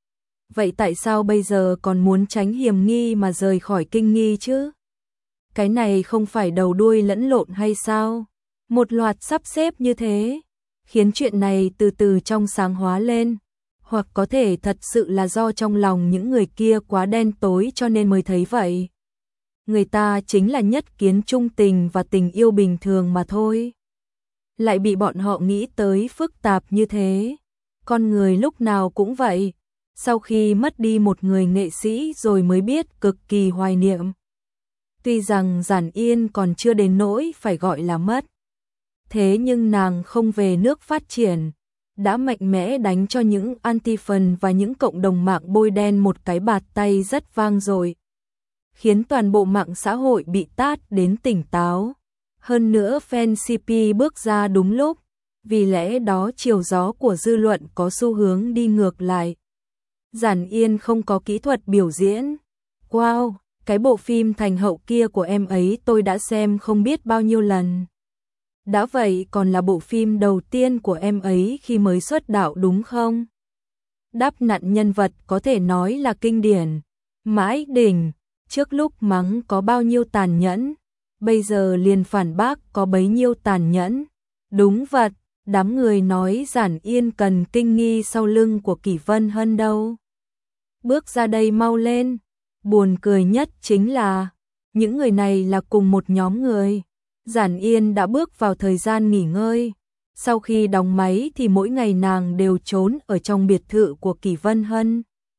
vậy tại sao bây giờ còn muốn tránh hiểm nghi mà rời khỏi Kinh Nghi chứ? Cái này không phải đầu đuôi lẫn lộn hay sao? Một loạt sắp xếp như thế, khiến chuyện này từ từ trong sáng hóa lên. Hoặc có thể thật sự là do trong lòng những người kia quá đen tối cho nên mới thấy vậy. Người ta chính là nhất kiến trung tình và tình yêu bình thường mà thôi. Lại bị bọn họ nghĩ tới phức tạp như thế. Con người lúc nào cũng vậy. Sau khi mất đi một người nghệ sĩ rồi mới biết cực kỳ hoài niệm. Tuy rằng Giản Yên còn chưa đến nỗi phải gọi là mất. Thế nhưng nàng không về nước phát triển, đã mạnh mẽ đánh cho những anti-fan và những cộng đồng mạng bôi đen một cái bạt tay rất vang dội, khiến toàn bộ mạng xã hội bị tát đến tỉnh táo. Hơn nữa fan CP bước ra đúng lúc, vì lẽ đó chiều gió của dư luận có xu hướng đi ngược lại. Giản Yên không có kỹ thuật biểu diễn. Wow, cái bộ phim Thành Hậu kia của em ấy tôi đã xem không biết bao nhiêu lần. Đã vậy còn là bộ phim đầu tiên của em ấy khi mới xuất đạo đúng không? Đáp nặn nhân vật có thể nói là kinh điển. Mãi đỉnh, trước lúc mắng có bao nhiêu tàn nhẫn, bây giờ liền phản bác có bấy nhiêu tàn nhẫn. Đúng vật, đám người nói Giản Yên cần Kinh Nghi sau lưng của Kỷ Vân Hân đâu. Bước ra đây mau lên. Buồn cười nhất chính là những người này là cùng một nhóm người. Giản Yên đã bước vào thời gian nghỉ ngơi. Sau khi đóng máy thì mỗi ngày nàng đều trốn ở trong biệt thự của Kỷ Vân Hân.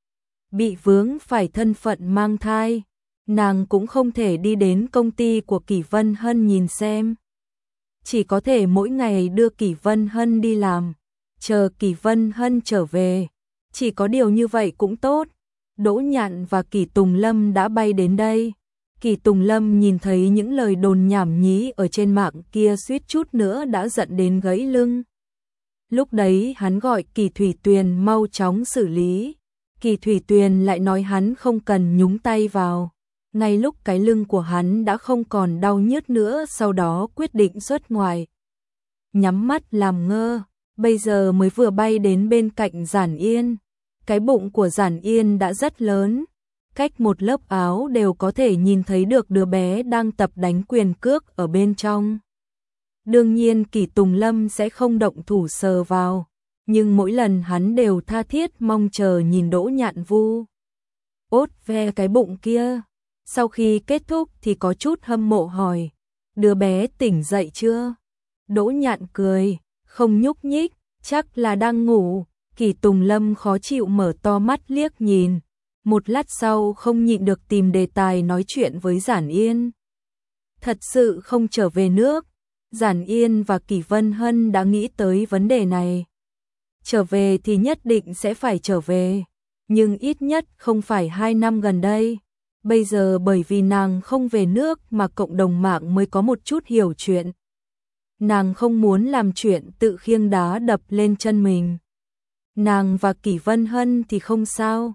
Bị vướng phải thân phận mang thai, nàng cũng không thể đi đến công ty của Kỷ Vân Hân nhìn xem. Chỉ có thể mỗi ngày đưa Kỷ Vân Hân đi làm, chờ Kỷ Vân Hân trở về. Chỉ có điều như vậy cũng tốt. Đỗ Nhạn và Kỷ Tùng Lâm đã bay đến đây. Kỷ Tùng Lâm nhìn thấy những lời đồn nhảm nhí ở trên mạng kia suýt chút nữa đã giận đến gãy lưng. Lúc đấy hắn gọi Kỷ Thủy Tuyền mau chóng xử lý. Kỷ Thủy Tuyền lại nói hắn không cần nhúng tay vào. Ngay lúc cái lưng của hắn đã không còn đau nhức nữa, sau đó quyết định xuất ngoại. Nhắm mắt làm ngơ, bây giờ mới vừa bay đến bên cạnh Giản Yên. Cái bụng của Giản Yên đã rất lớn, cách một lớp áo đều có thể nhìn thấy được đứa bé đang tập đánh quyền cước ở bên trong. Đương nhiên Kỷ Tùng Lâm sẽ không động thủ sờ vào, nhưng mỗi lần hắn đều tha thiết mong chờ nhìn Đỗ Nhạn vu ốt ve cái bụng kia. Sau khi kết thúc thì có chút hâm mộ hỏi, đứa bé tỉnh dậy chưa? Đỗ Nhạn cười, không nhúc nhích, chắc là đang ngủ. Kỷ Tùng Lâm khó chịu mở to mắt liếc nhìn, một lát sau không nhịn được tìm đề tài nói chuyện với Giản Yên. Thật sự không trở về nước. Giản Yên và Kỷ Vân Hân đã nghĩ tới vấn đề này. Trở về thì nhất định sẽ phải trở về, nhưng ít nhất không phải 2 năm gần đây. Bây giờ bởi vì nàng không về nước mà cộng đồng mạng mới có một chút hiểu chuyện. Nàng không muốn làm chuyện tự khiêng đá đập lên chân mình. Nàng và Kỷ Vân Hân thì không sao.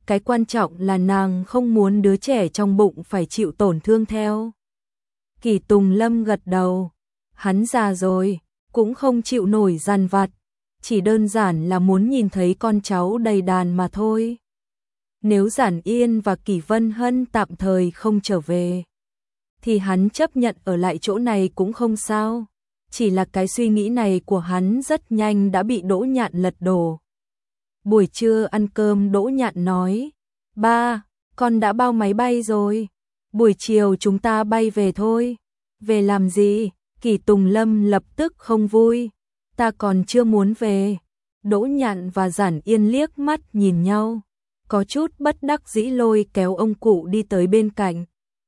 cái quan trọng là nàng không muốn đứa trẻ trong bụng phải chịu tổn thương theo. Kỳ Tùng Lâm gật đầu, hắn già rồi, cũng không chịu nổi dằn vặt, chỉ đơn giản là muốn nhìn thấy con cháu đầy đàn mà thôi. Nếu Giản Yên và Kỷ Vân Hân tạm thời không trở về, thì hắn chấp nhận ở lại chỗ này cũng không sao. Chỉ là cái suy nghĩ này của hắn rất nhanh đã bị Đỗ Nhạn lật đổ. Buổi trưa ăn cơm Đỗ Nhạn nói, ba, con đã bao máy bay rồi, buổi chiều chúng ta bay về thôi. Về làm gì? Kỷ Tùng Lâm lập tức không vui, ta còn chưa muốn về. Đỗ Nhạn và Giản Yên liếc mắt nhìn nhau, có chút bất đắc dĩ lôi kéo ông cụ đi tới bên cạnh.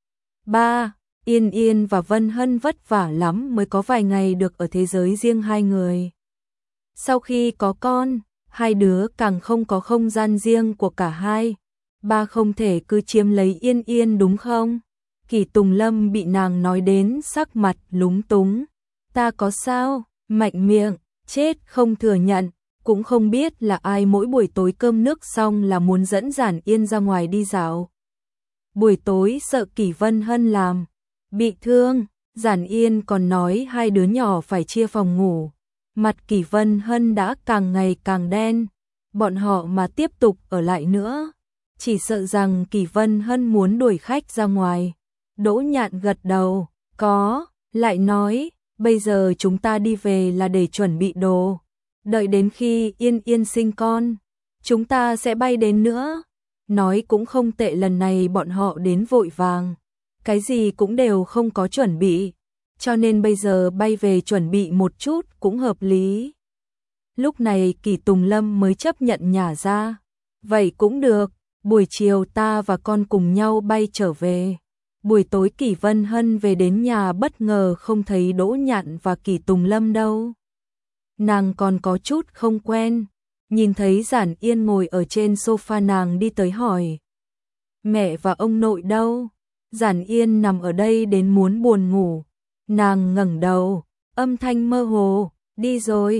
Ba, Yên Yên và Vân Hân vất vả lắm mới có vài ngày được ở thế giới riêng hai người. Sau khi có con, hai đứa càng không có không gian riêng của cả hai. Ba không thể cứ chiếm lấy Yên Yên đúng không? Kỷ Tùng Lâm bị nàng nói đến sắc mặt lúng túng. Ta có sao? Mạnh miệng, chết không thừa nhận. Cũng không biết là ai mỗi buổi tối cơm nước xong là muốn dẫn Giản Yên ra ngoài đi dạo. Buổi tối sợ Kỷ Vân Hân làm bị thương, Giản Yên còn nói hai đứa nhỏ phải chia phòng ngủ. Mặt Kỷ Vân Hân đã càng ngày càng đen, bọn họ mà tiếp tục ở lại nữa, chỉ sợ rằng Kỷ Vân Hân muốn đuổi khách ra ngoài. Đỗ Nhạn gật đầu, có, lại nói, bây giờ chúng ta đi về là để chuẩn bị đồ. Đợi đến khi Yên Yên sinh con, chúng ta sẽ bay đến nữa. Nói cũng không tệ, lần này bọn họ đến vội vàng, cái gì cũng đều không có chuẩn bị, cho nên bây giờ bay về chuẩn bị một chút cũng hợp lý. Lúc này Kỷ Tùng Lâm mới chấp nhận nhả ra, vậy cũng được, buổi chiều ta và con cùng nhau bay trở về. Buổi tối Kỷ Vân Hân về đến nhà bất ngờ không thấy Đỗ Nhạn và Kỷ Tùng Lâm đâu. Nàng còn có chút không quen, nhìn thấy Giản Yên ngồi ở trên sofa nàng đi tới hỏi, mẹ và ông nội đâu? Giản Yên nằm ở đây đến muốn buồn ngủ, nàng ngẩng đầu, âm thanh mơ hồ, đi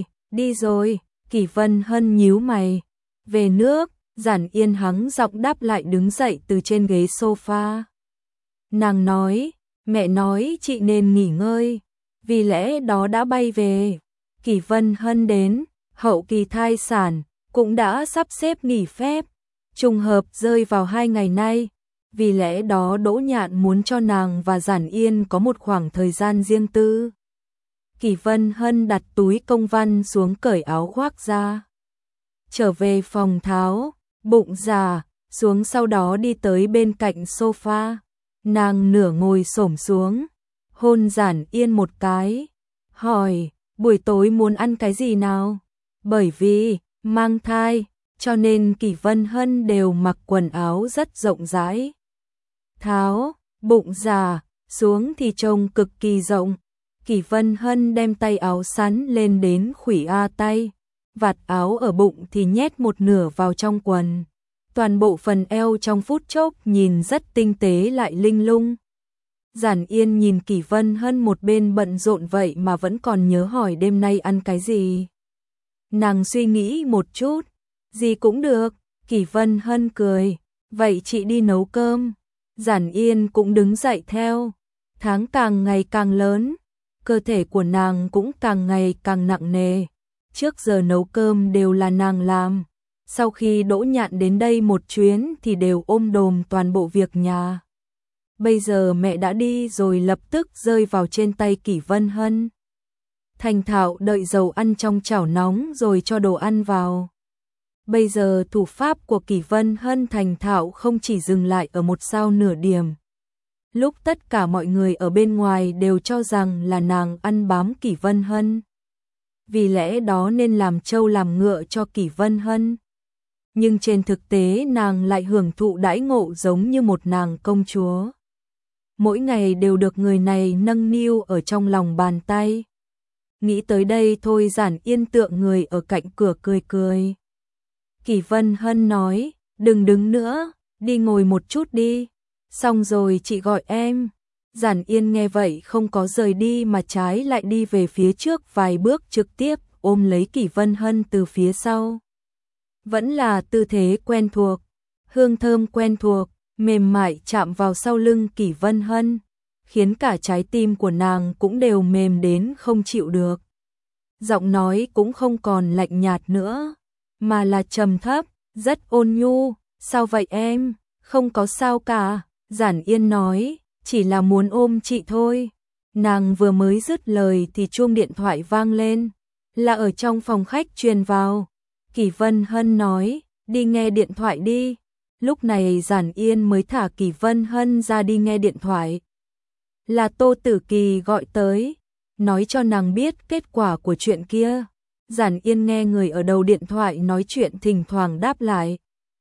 rồi, Kỷ Vân Hân nhíu mày, về nước. Giản Yên hắng giọng đáp lại đứng dậy từ trên ghế sofa. Nàng nói, mẹ nói chị nên nghỉ ngơi, vì lẽ đó đã bay về. Kỷ Vân Hân đến, hậu kỳ thai sản, cũng đã sắp xếp nghỉ phép, trùng hợp rơi vào 2 ngày nay, vì lẽ đó Đỗ Nhạn muốn cho nàng và Giản Yên có một khoảng thời gian riêng tư. Kỷ Vân Hân đặt túi công văn xuống cởi áo khoác ra, trở về phòng tháo bụng già xuống, sau đó đi tới bên cạnh sofa, nàng nửa ngồi xổm xuống, hôn Giản Yên một cái, hỏi, buổi tối muốn ăn cái gì nào? Bởi vì mang thai, cho nên Kỷ Vân Hân đều mặc quần áo rất rộng rãi. Tháo bụng già xuống thì trông cực kỳ rộng. Kỷ Vân Hân đem tay áo sắn lên đến khuỷu tay, vạt áo ở bụng thì nhét một nửa vào trong quần. Toàn bộ phần eo trong phút chốc nhìn rất tinh tế lại linh lung. Giản Yên nhìn Kỷ Vân Hân một bên bận rộn vậy mà vẫn còn nhớ hỏi đêm nay ăn cái gì. Nàng suy nghĩ một chút, gì cũng được. Kỷ Vân Hân cười, vậy chị đi nấu cơm. Giản Yên cũng đứng dậy theo. Tháng càng ngày càng lớn, cơ thể của nàng cũng càng ngày càng nặng nề. Trước giờ nấu cơm đều là nàng làm, sau khi Đỗ Nhạn đến đây một chuyến thì đều ôm đồm toàn bộ việc nhà. Bây giờ mẹ đã đi rồi, lập tức rơi vào trên tay Kỷ Vân Hân. Thành thạo đợi dầu ăn trong chảo nóng rồi cho đồ ăn vào. Bây giờ thủ pháp của Kỷ Vân Hân thành thạo không chỉ dừng lại ở 1 sao nửa điểm. Lúc tất cả mọi người ở bên ngoài đều cho rằng là nàng ăn bám Kỷ Vân Hân, vì lẽ đó nên làm trâu làm ngựa cho Kỷ Vân Hân. Nhưng trên thực tế nàng lại hưởng thụ đãi ngộ giống như một nàng công chúa. Mỗi ngày đều được người này nâng niu ở trong lòng bàn tay. Nghĩ tới đây thôi Giản Yên tượng người ở cạnh cửa cười cười. Kỷ Vân Hân nói, đừng đứng nữa, đi ngồi một chút đi, xong rồi chị gọi em. Giản Yên nghe vậy không có rời đi mà trái lại đi về phía trước vài bước, trực tiếp ôm lấy Kỷ Vân Hân từ phía sau. Vẫn là tư thế quen thuộc. hương thơm quen thuộc, mềm mại chạm vào sau lưng Kỷ Vân Hân, khiến cả trái tim của nàng cũng đều mềm đến không chịu được. Giọng nói cũng không còn lạnh nhạt nữa, mà là trầm thấp, rất ôn nhu. Sao vậy em? Không có sao cả, Giản Yên nói, chỉ là muốn ôm chị thôi. Nàng vừa mới dứt lời thì chuông điện thoại vang lên, là ở trong phòng khách truyền vào. Kỷ Vân Hân nói, đi nghe điện thoại đi. Lúc này Giản Yên mới thả Kỷ Vân Hân ra đi nghe điện thoại. Là Tô Tử Kỳ gọi tới, nói cho nàng biết kết quả của chuyện kia. Giản Yên nghe người ở đầu điện thoại nói chuyện thỉnh thoảng đáp lại.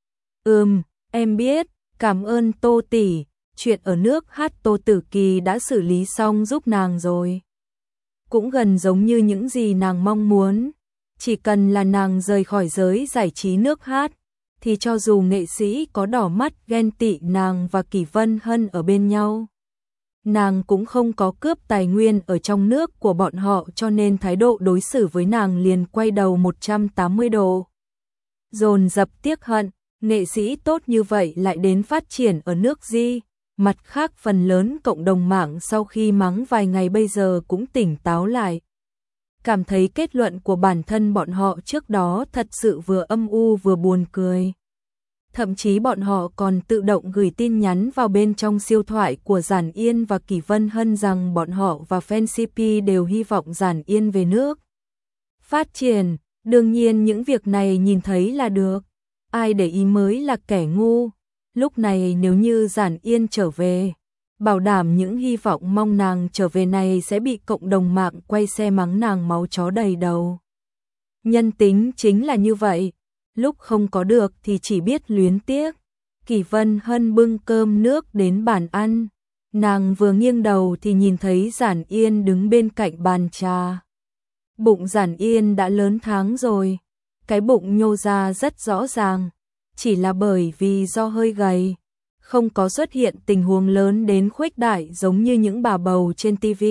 Em biết, cảm ơn Tô tỷ, chuyện ở nước hát Tô Tử Kỳ đã xử lý xong giúp nàng rồi. Cũng gần giống như những gì nàng mong muốn, chỉ cần là nàng rời khỏi giới giải trí nước hát, thì cho dù nghệ sĩ có đỏ mắt ghen tị nàng và Kỷ Vân Hân ở bên nhau, nàng cũng không có cướp tài nguyên ở trong nước của bọn họ, cho nên thái độ đối xử với nàng liền quay đầu 180 độ. Dồn dập tiếc hận, nghệ sĩ tốt như vậy lại đến phát triển ở nước Di. Mặt khác phần lớn cộng đồng mạng sau khi mắng vài ngày bây giờ cũng tỉnh táo lại. Cảm thấy kết luận của bản thân bọn họ trước đó thật sự vừa âm u vừa buồn cười. Thậm chí bọn họ còn tự động gửi tin nhắn vào bên trong siêu thoại của Giản Yên và Kỷ Vân Hân rằng bọn họ và fan CP đều hy vọng Giản Yên về nước phát triển. Đương nhiên những việc này nhìn thấy là được, ai để ý mới là kẻ ngu. Lúc này nếu như Giản Yên trở về, bảo đảm những hy vọng mong nàng trở về này sẽ bị cộng đồng mạng quay xe mắng nàng máu chó đầy đầu. Nhân tính chính là như vậy, lúc không có được thì chỉ biết luyến tiếc. Kỷ Vân Hân bưng cơm nước đến bàn ăn, nàng vừa nghiêng đầu thì nhìn thấy Giản Yên đứng bên cạnh bàn trà. Bụng Giản Yên đã lớn tháng rồi, cái bụng nhô ra rất rõ ràng, chỉ là bởi vì do hơi gầy, không có xuất hiện tình huống lớn đến khuếch đại giống như những bà bầu trên TV.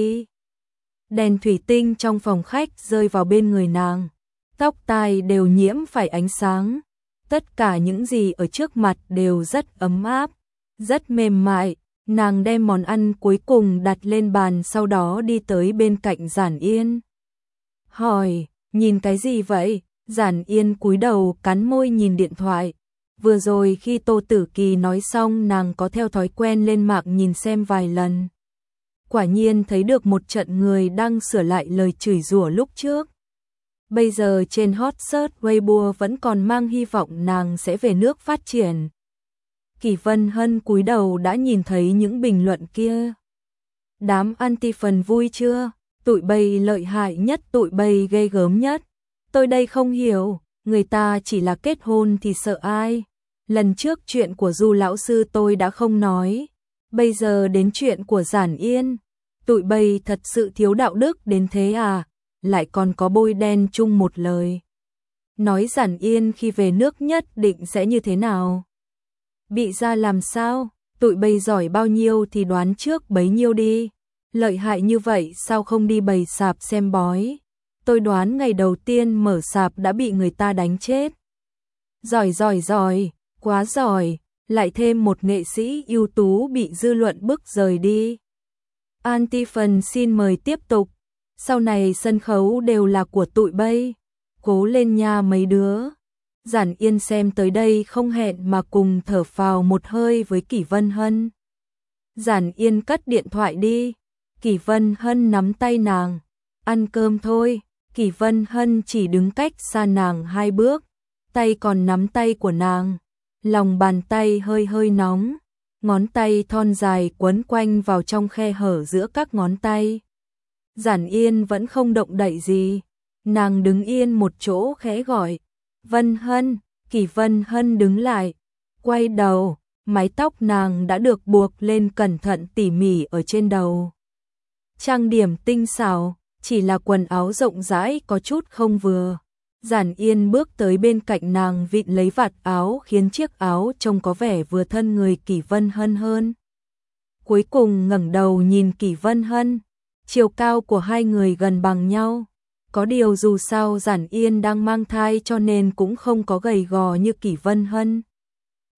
Đèn thủy tinh trong phòng khách rơi vào bên người nàng, tóc tai đều nhiễm phải ánh sáng, tất cả những gì ở trước mặt đều rất ấm áp, rất mềm mại. Nàng đem món ăn cuối cùng đặt lên bàn, sau đó đi tới bên cạnh Giản Yên. Hỏi, nhìn cái gì vậy? Giản Yên cúi đầu cắn môi nhìn điện thoại. Vừa rồi khi Tô Tử Kỳ nói xong nàng có theo thói quen lên mạng nhìn xem vài lần. Quả nhiên thấy được một trận người đang sửa lại lời chửi rủa lúc trước. Bây giờ trên hot search Weibo vẫn còn mang hy vọng nàng sẽ về nước phát triển. Kỷ Vân Hân cúi đầu đã nhìn thấy những bình luận kia. Đám anti phần vui chưa? Tụi bay lợi hại nhất, tụi bay ghê gớm nhất. Tôi đây không hiểu, người ta chỉ là kết hôn thì sợ ai? Lần trước chuyện của Du lão sư tôi đã không nói, bây giờ đến chuyện của Giản Yên. Tụi bay thật sự thiếu đạo đức đến thế à? Lại còn có bôi đen chung một lời. Nói Giản Yên khi về nước nhất định sẽ như thế nào? Bị ra làm sao? Tụi bay giỏi bao nhiêu thì đoán trước bấy nhiêu đi. Lợi hại như vậy sao không đi bày sạp xem bói? Tôi đoán ngày đầu tiên mở sạp đã bị người ta đánh chết. Giỏi giỏi giỏi, quá giỏi, lại thêm một nghệ sĩ ưu tú bị dư luận bức rời đi. Anti phần xin mời tiếp tục. Sau này sân khấu đều là của tụi bay. Cố lên nha mấy đứa. Giản Yên xem tới đây không hẹn mà cùng thở phào một hơi với Kỷ Vân Hân. Giản Yên cất điện thoại đi. Kỷ Vân Hân nắm tay nàng. Ăn cơm thôi. Kỷ Vân Hân chỉ đứng cách xa nàng 2 bước, tay còn nắm tay của nàng, lòng bàn tay hơi hơi nóng, ngón tay thon dài quấn quanh vào trong khe hở giữa các ngón tay. Giản Yên vẫn không động đậy gì, nàng đứng yên một chỗ khẽ gọi, Vân Hân. Kỷ Vân Hân đứng lại, quay đầu, mái tóc nàng đã được buộc lên cẩn thận tỉ mỉ ở trên đầu. Trang điểm tinh xảo, chỉ là quần áo rộng rãi có chút không vừa. Giản Yên bước tới bên cạnh nàng vịn lấy vạt áo khiến chiếc áo trông có vẻ vừa thân người Kỷ Vân Hân hơn. Cuối cùng ngẩng đầu nhìn Kỷ Vân Hân, chiều cao của hai người gần bằng nhau. Có điều dù sao Giản Yên đang mang thai cho nên cũng không có gầy gò như Kỷ Vân Hân.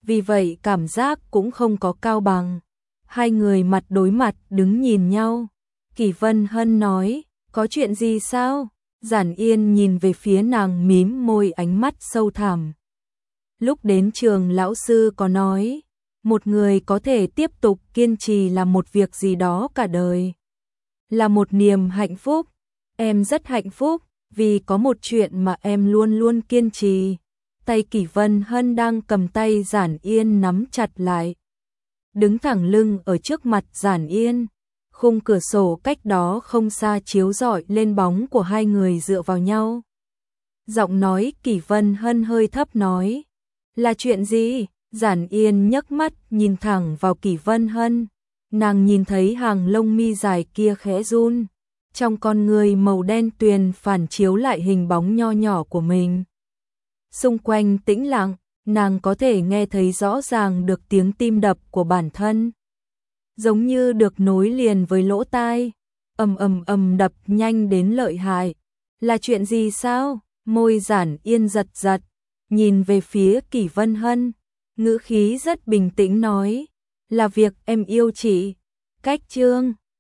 vì vậy cảm giác cũng không có cao bằng. Hai người mặt đối mặt đứng nhìn nhau. Kỷ Vân Hân nói, có chuyện gì sao? Giản Yên nhìn về phía nàng mím môi, ánh mắt sâu thẳm. Lúc đến trường lão sư có nói, một người có thể tiếp tục kiên trì làm một việc gì đó cả đời, là một niềm hạnh phúc. Em rất hạnh phúc, vì có một chuyện mà em luôn luôn kiên trì. Tay Kỷ Vân Hân đang cầm tay Giản Yên nắm chặt lại. Đứng thẳng lưng ở trước mặt Giản Yên. Khung cửa sổ cách đó không xa chiếu rọi lên bóng của hai người dựa vào nhau. Giọng nói Kỷ Vân Hân hơi thấp nói, là chuyện gì? Giản Yên nhấc mắt nhìn thẳng vào Kỷ Vân Hân. Nàng nhìn thấy hàng lông mi dài kia khẽ run. Trong con người màu đen tuyền phản chiếu lại hình bóng nho nhỏ của mình. Xung quanh tĩnh lặng, nàng có thể nghe thấy rõ ràng được tiếng tim đập của bản thân. Giống như được nối liền với lỗ tai, ầm ầm ầm đập nhanh đến lợi hại. Là chuyện gì sao? Môi Giản Yên giật giật, nhìn về phía Kỷ Vân Hân, ngữ khí rất bình tĩnh nói, là việc em yêu chị. Cách chương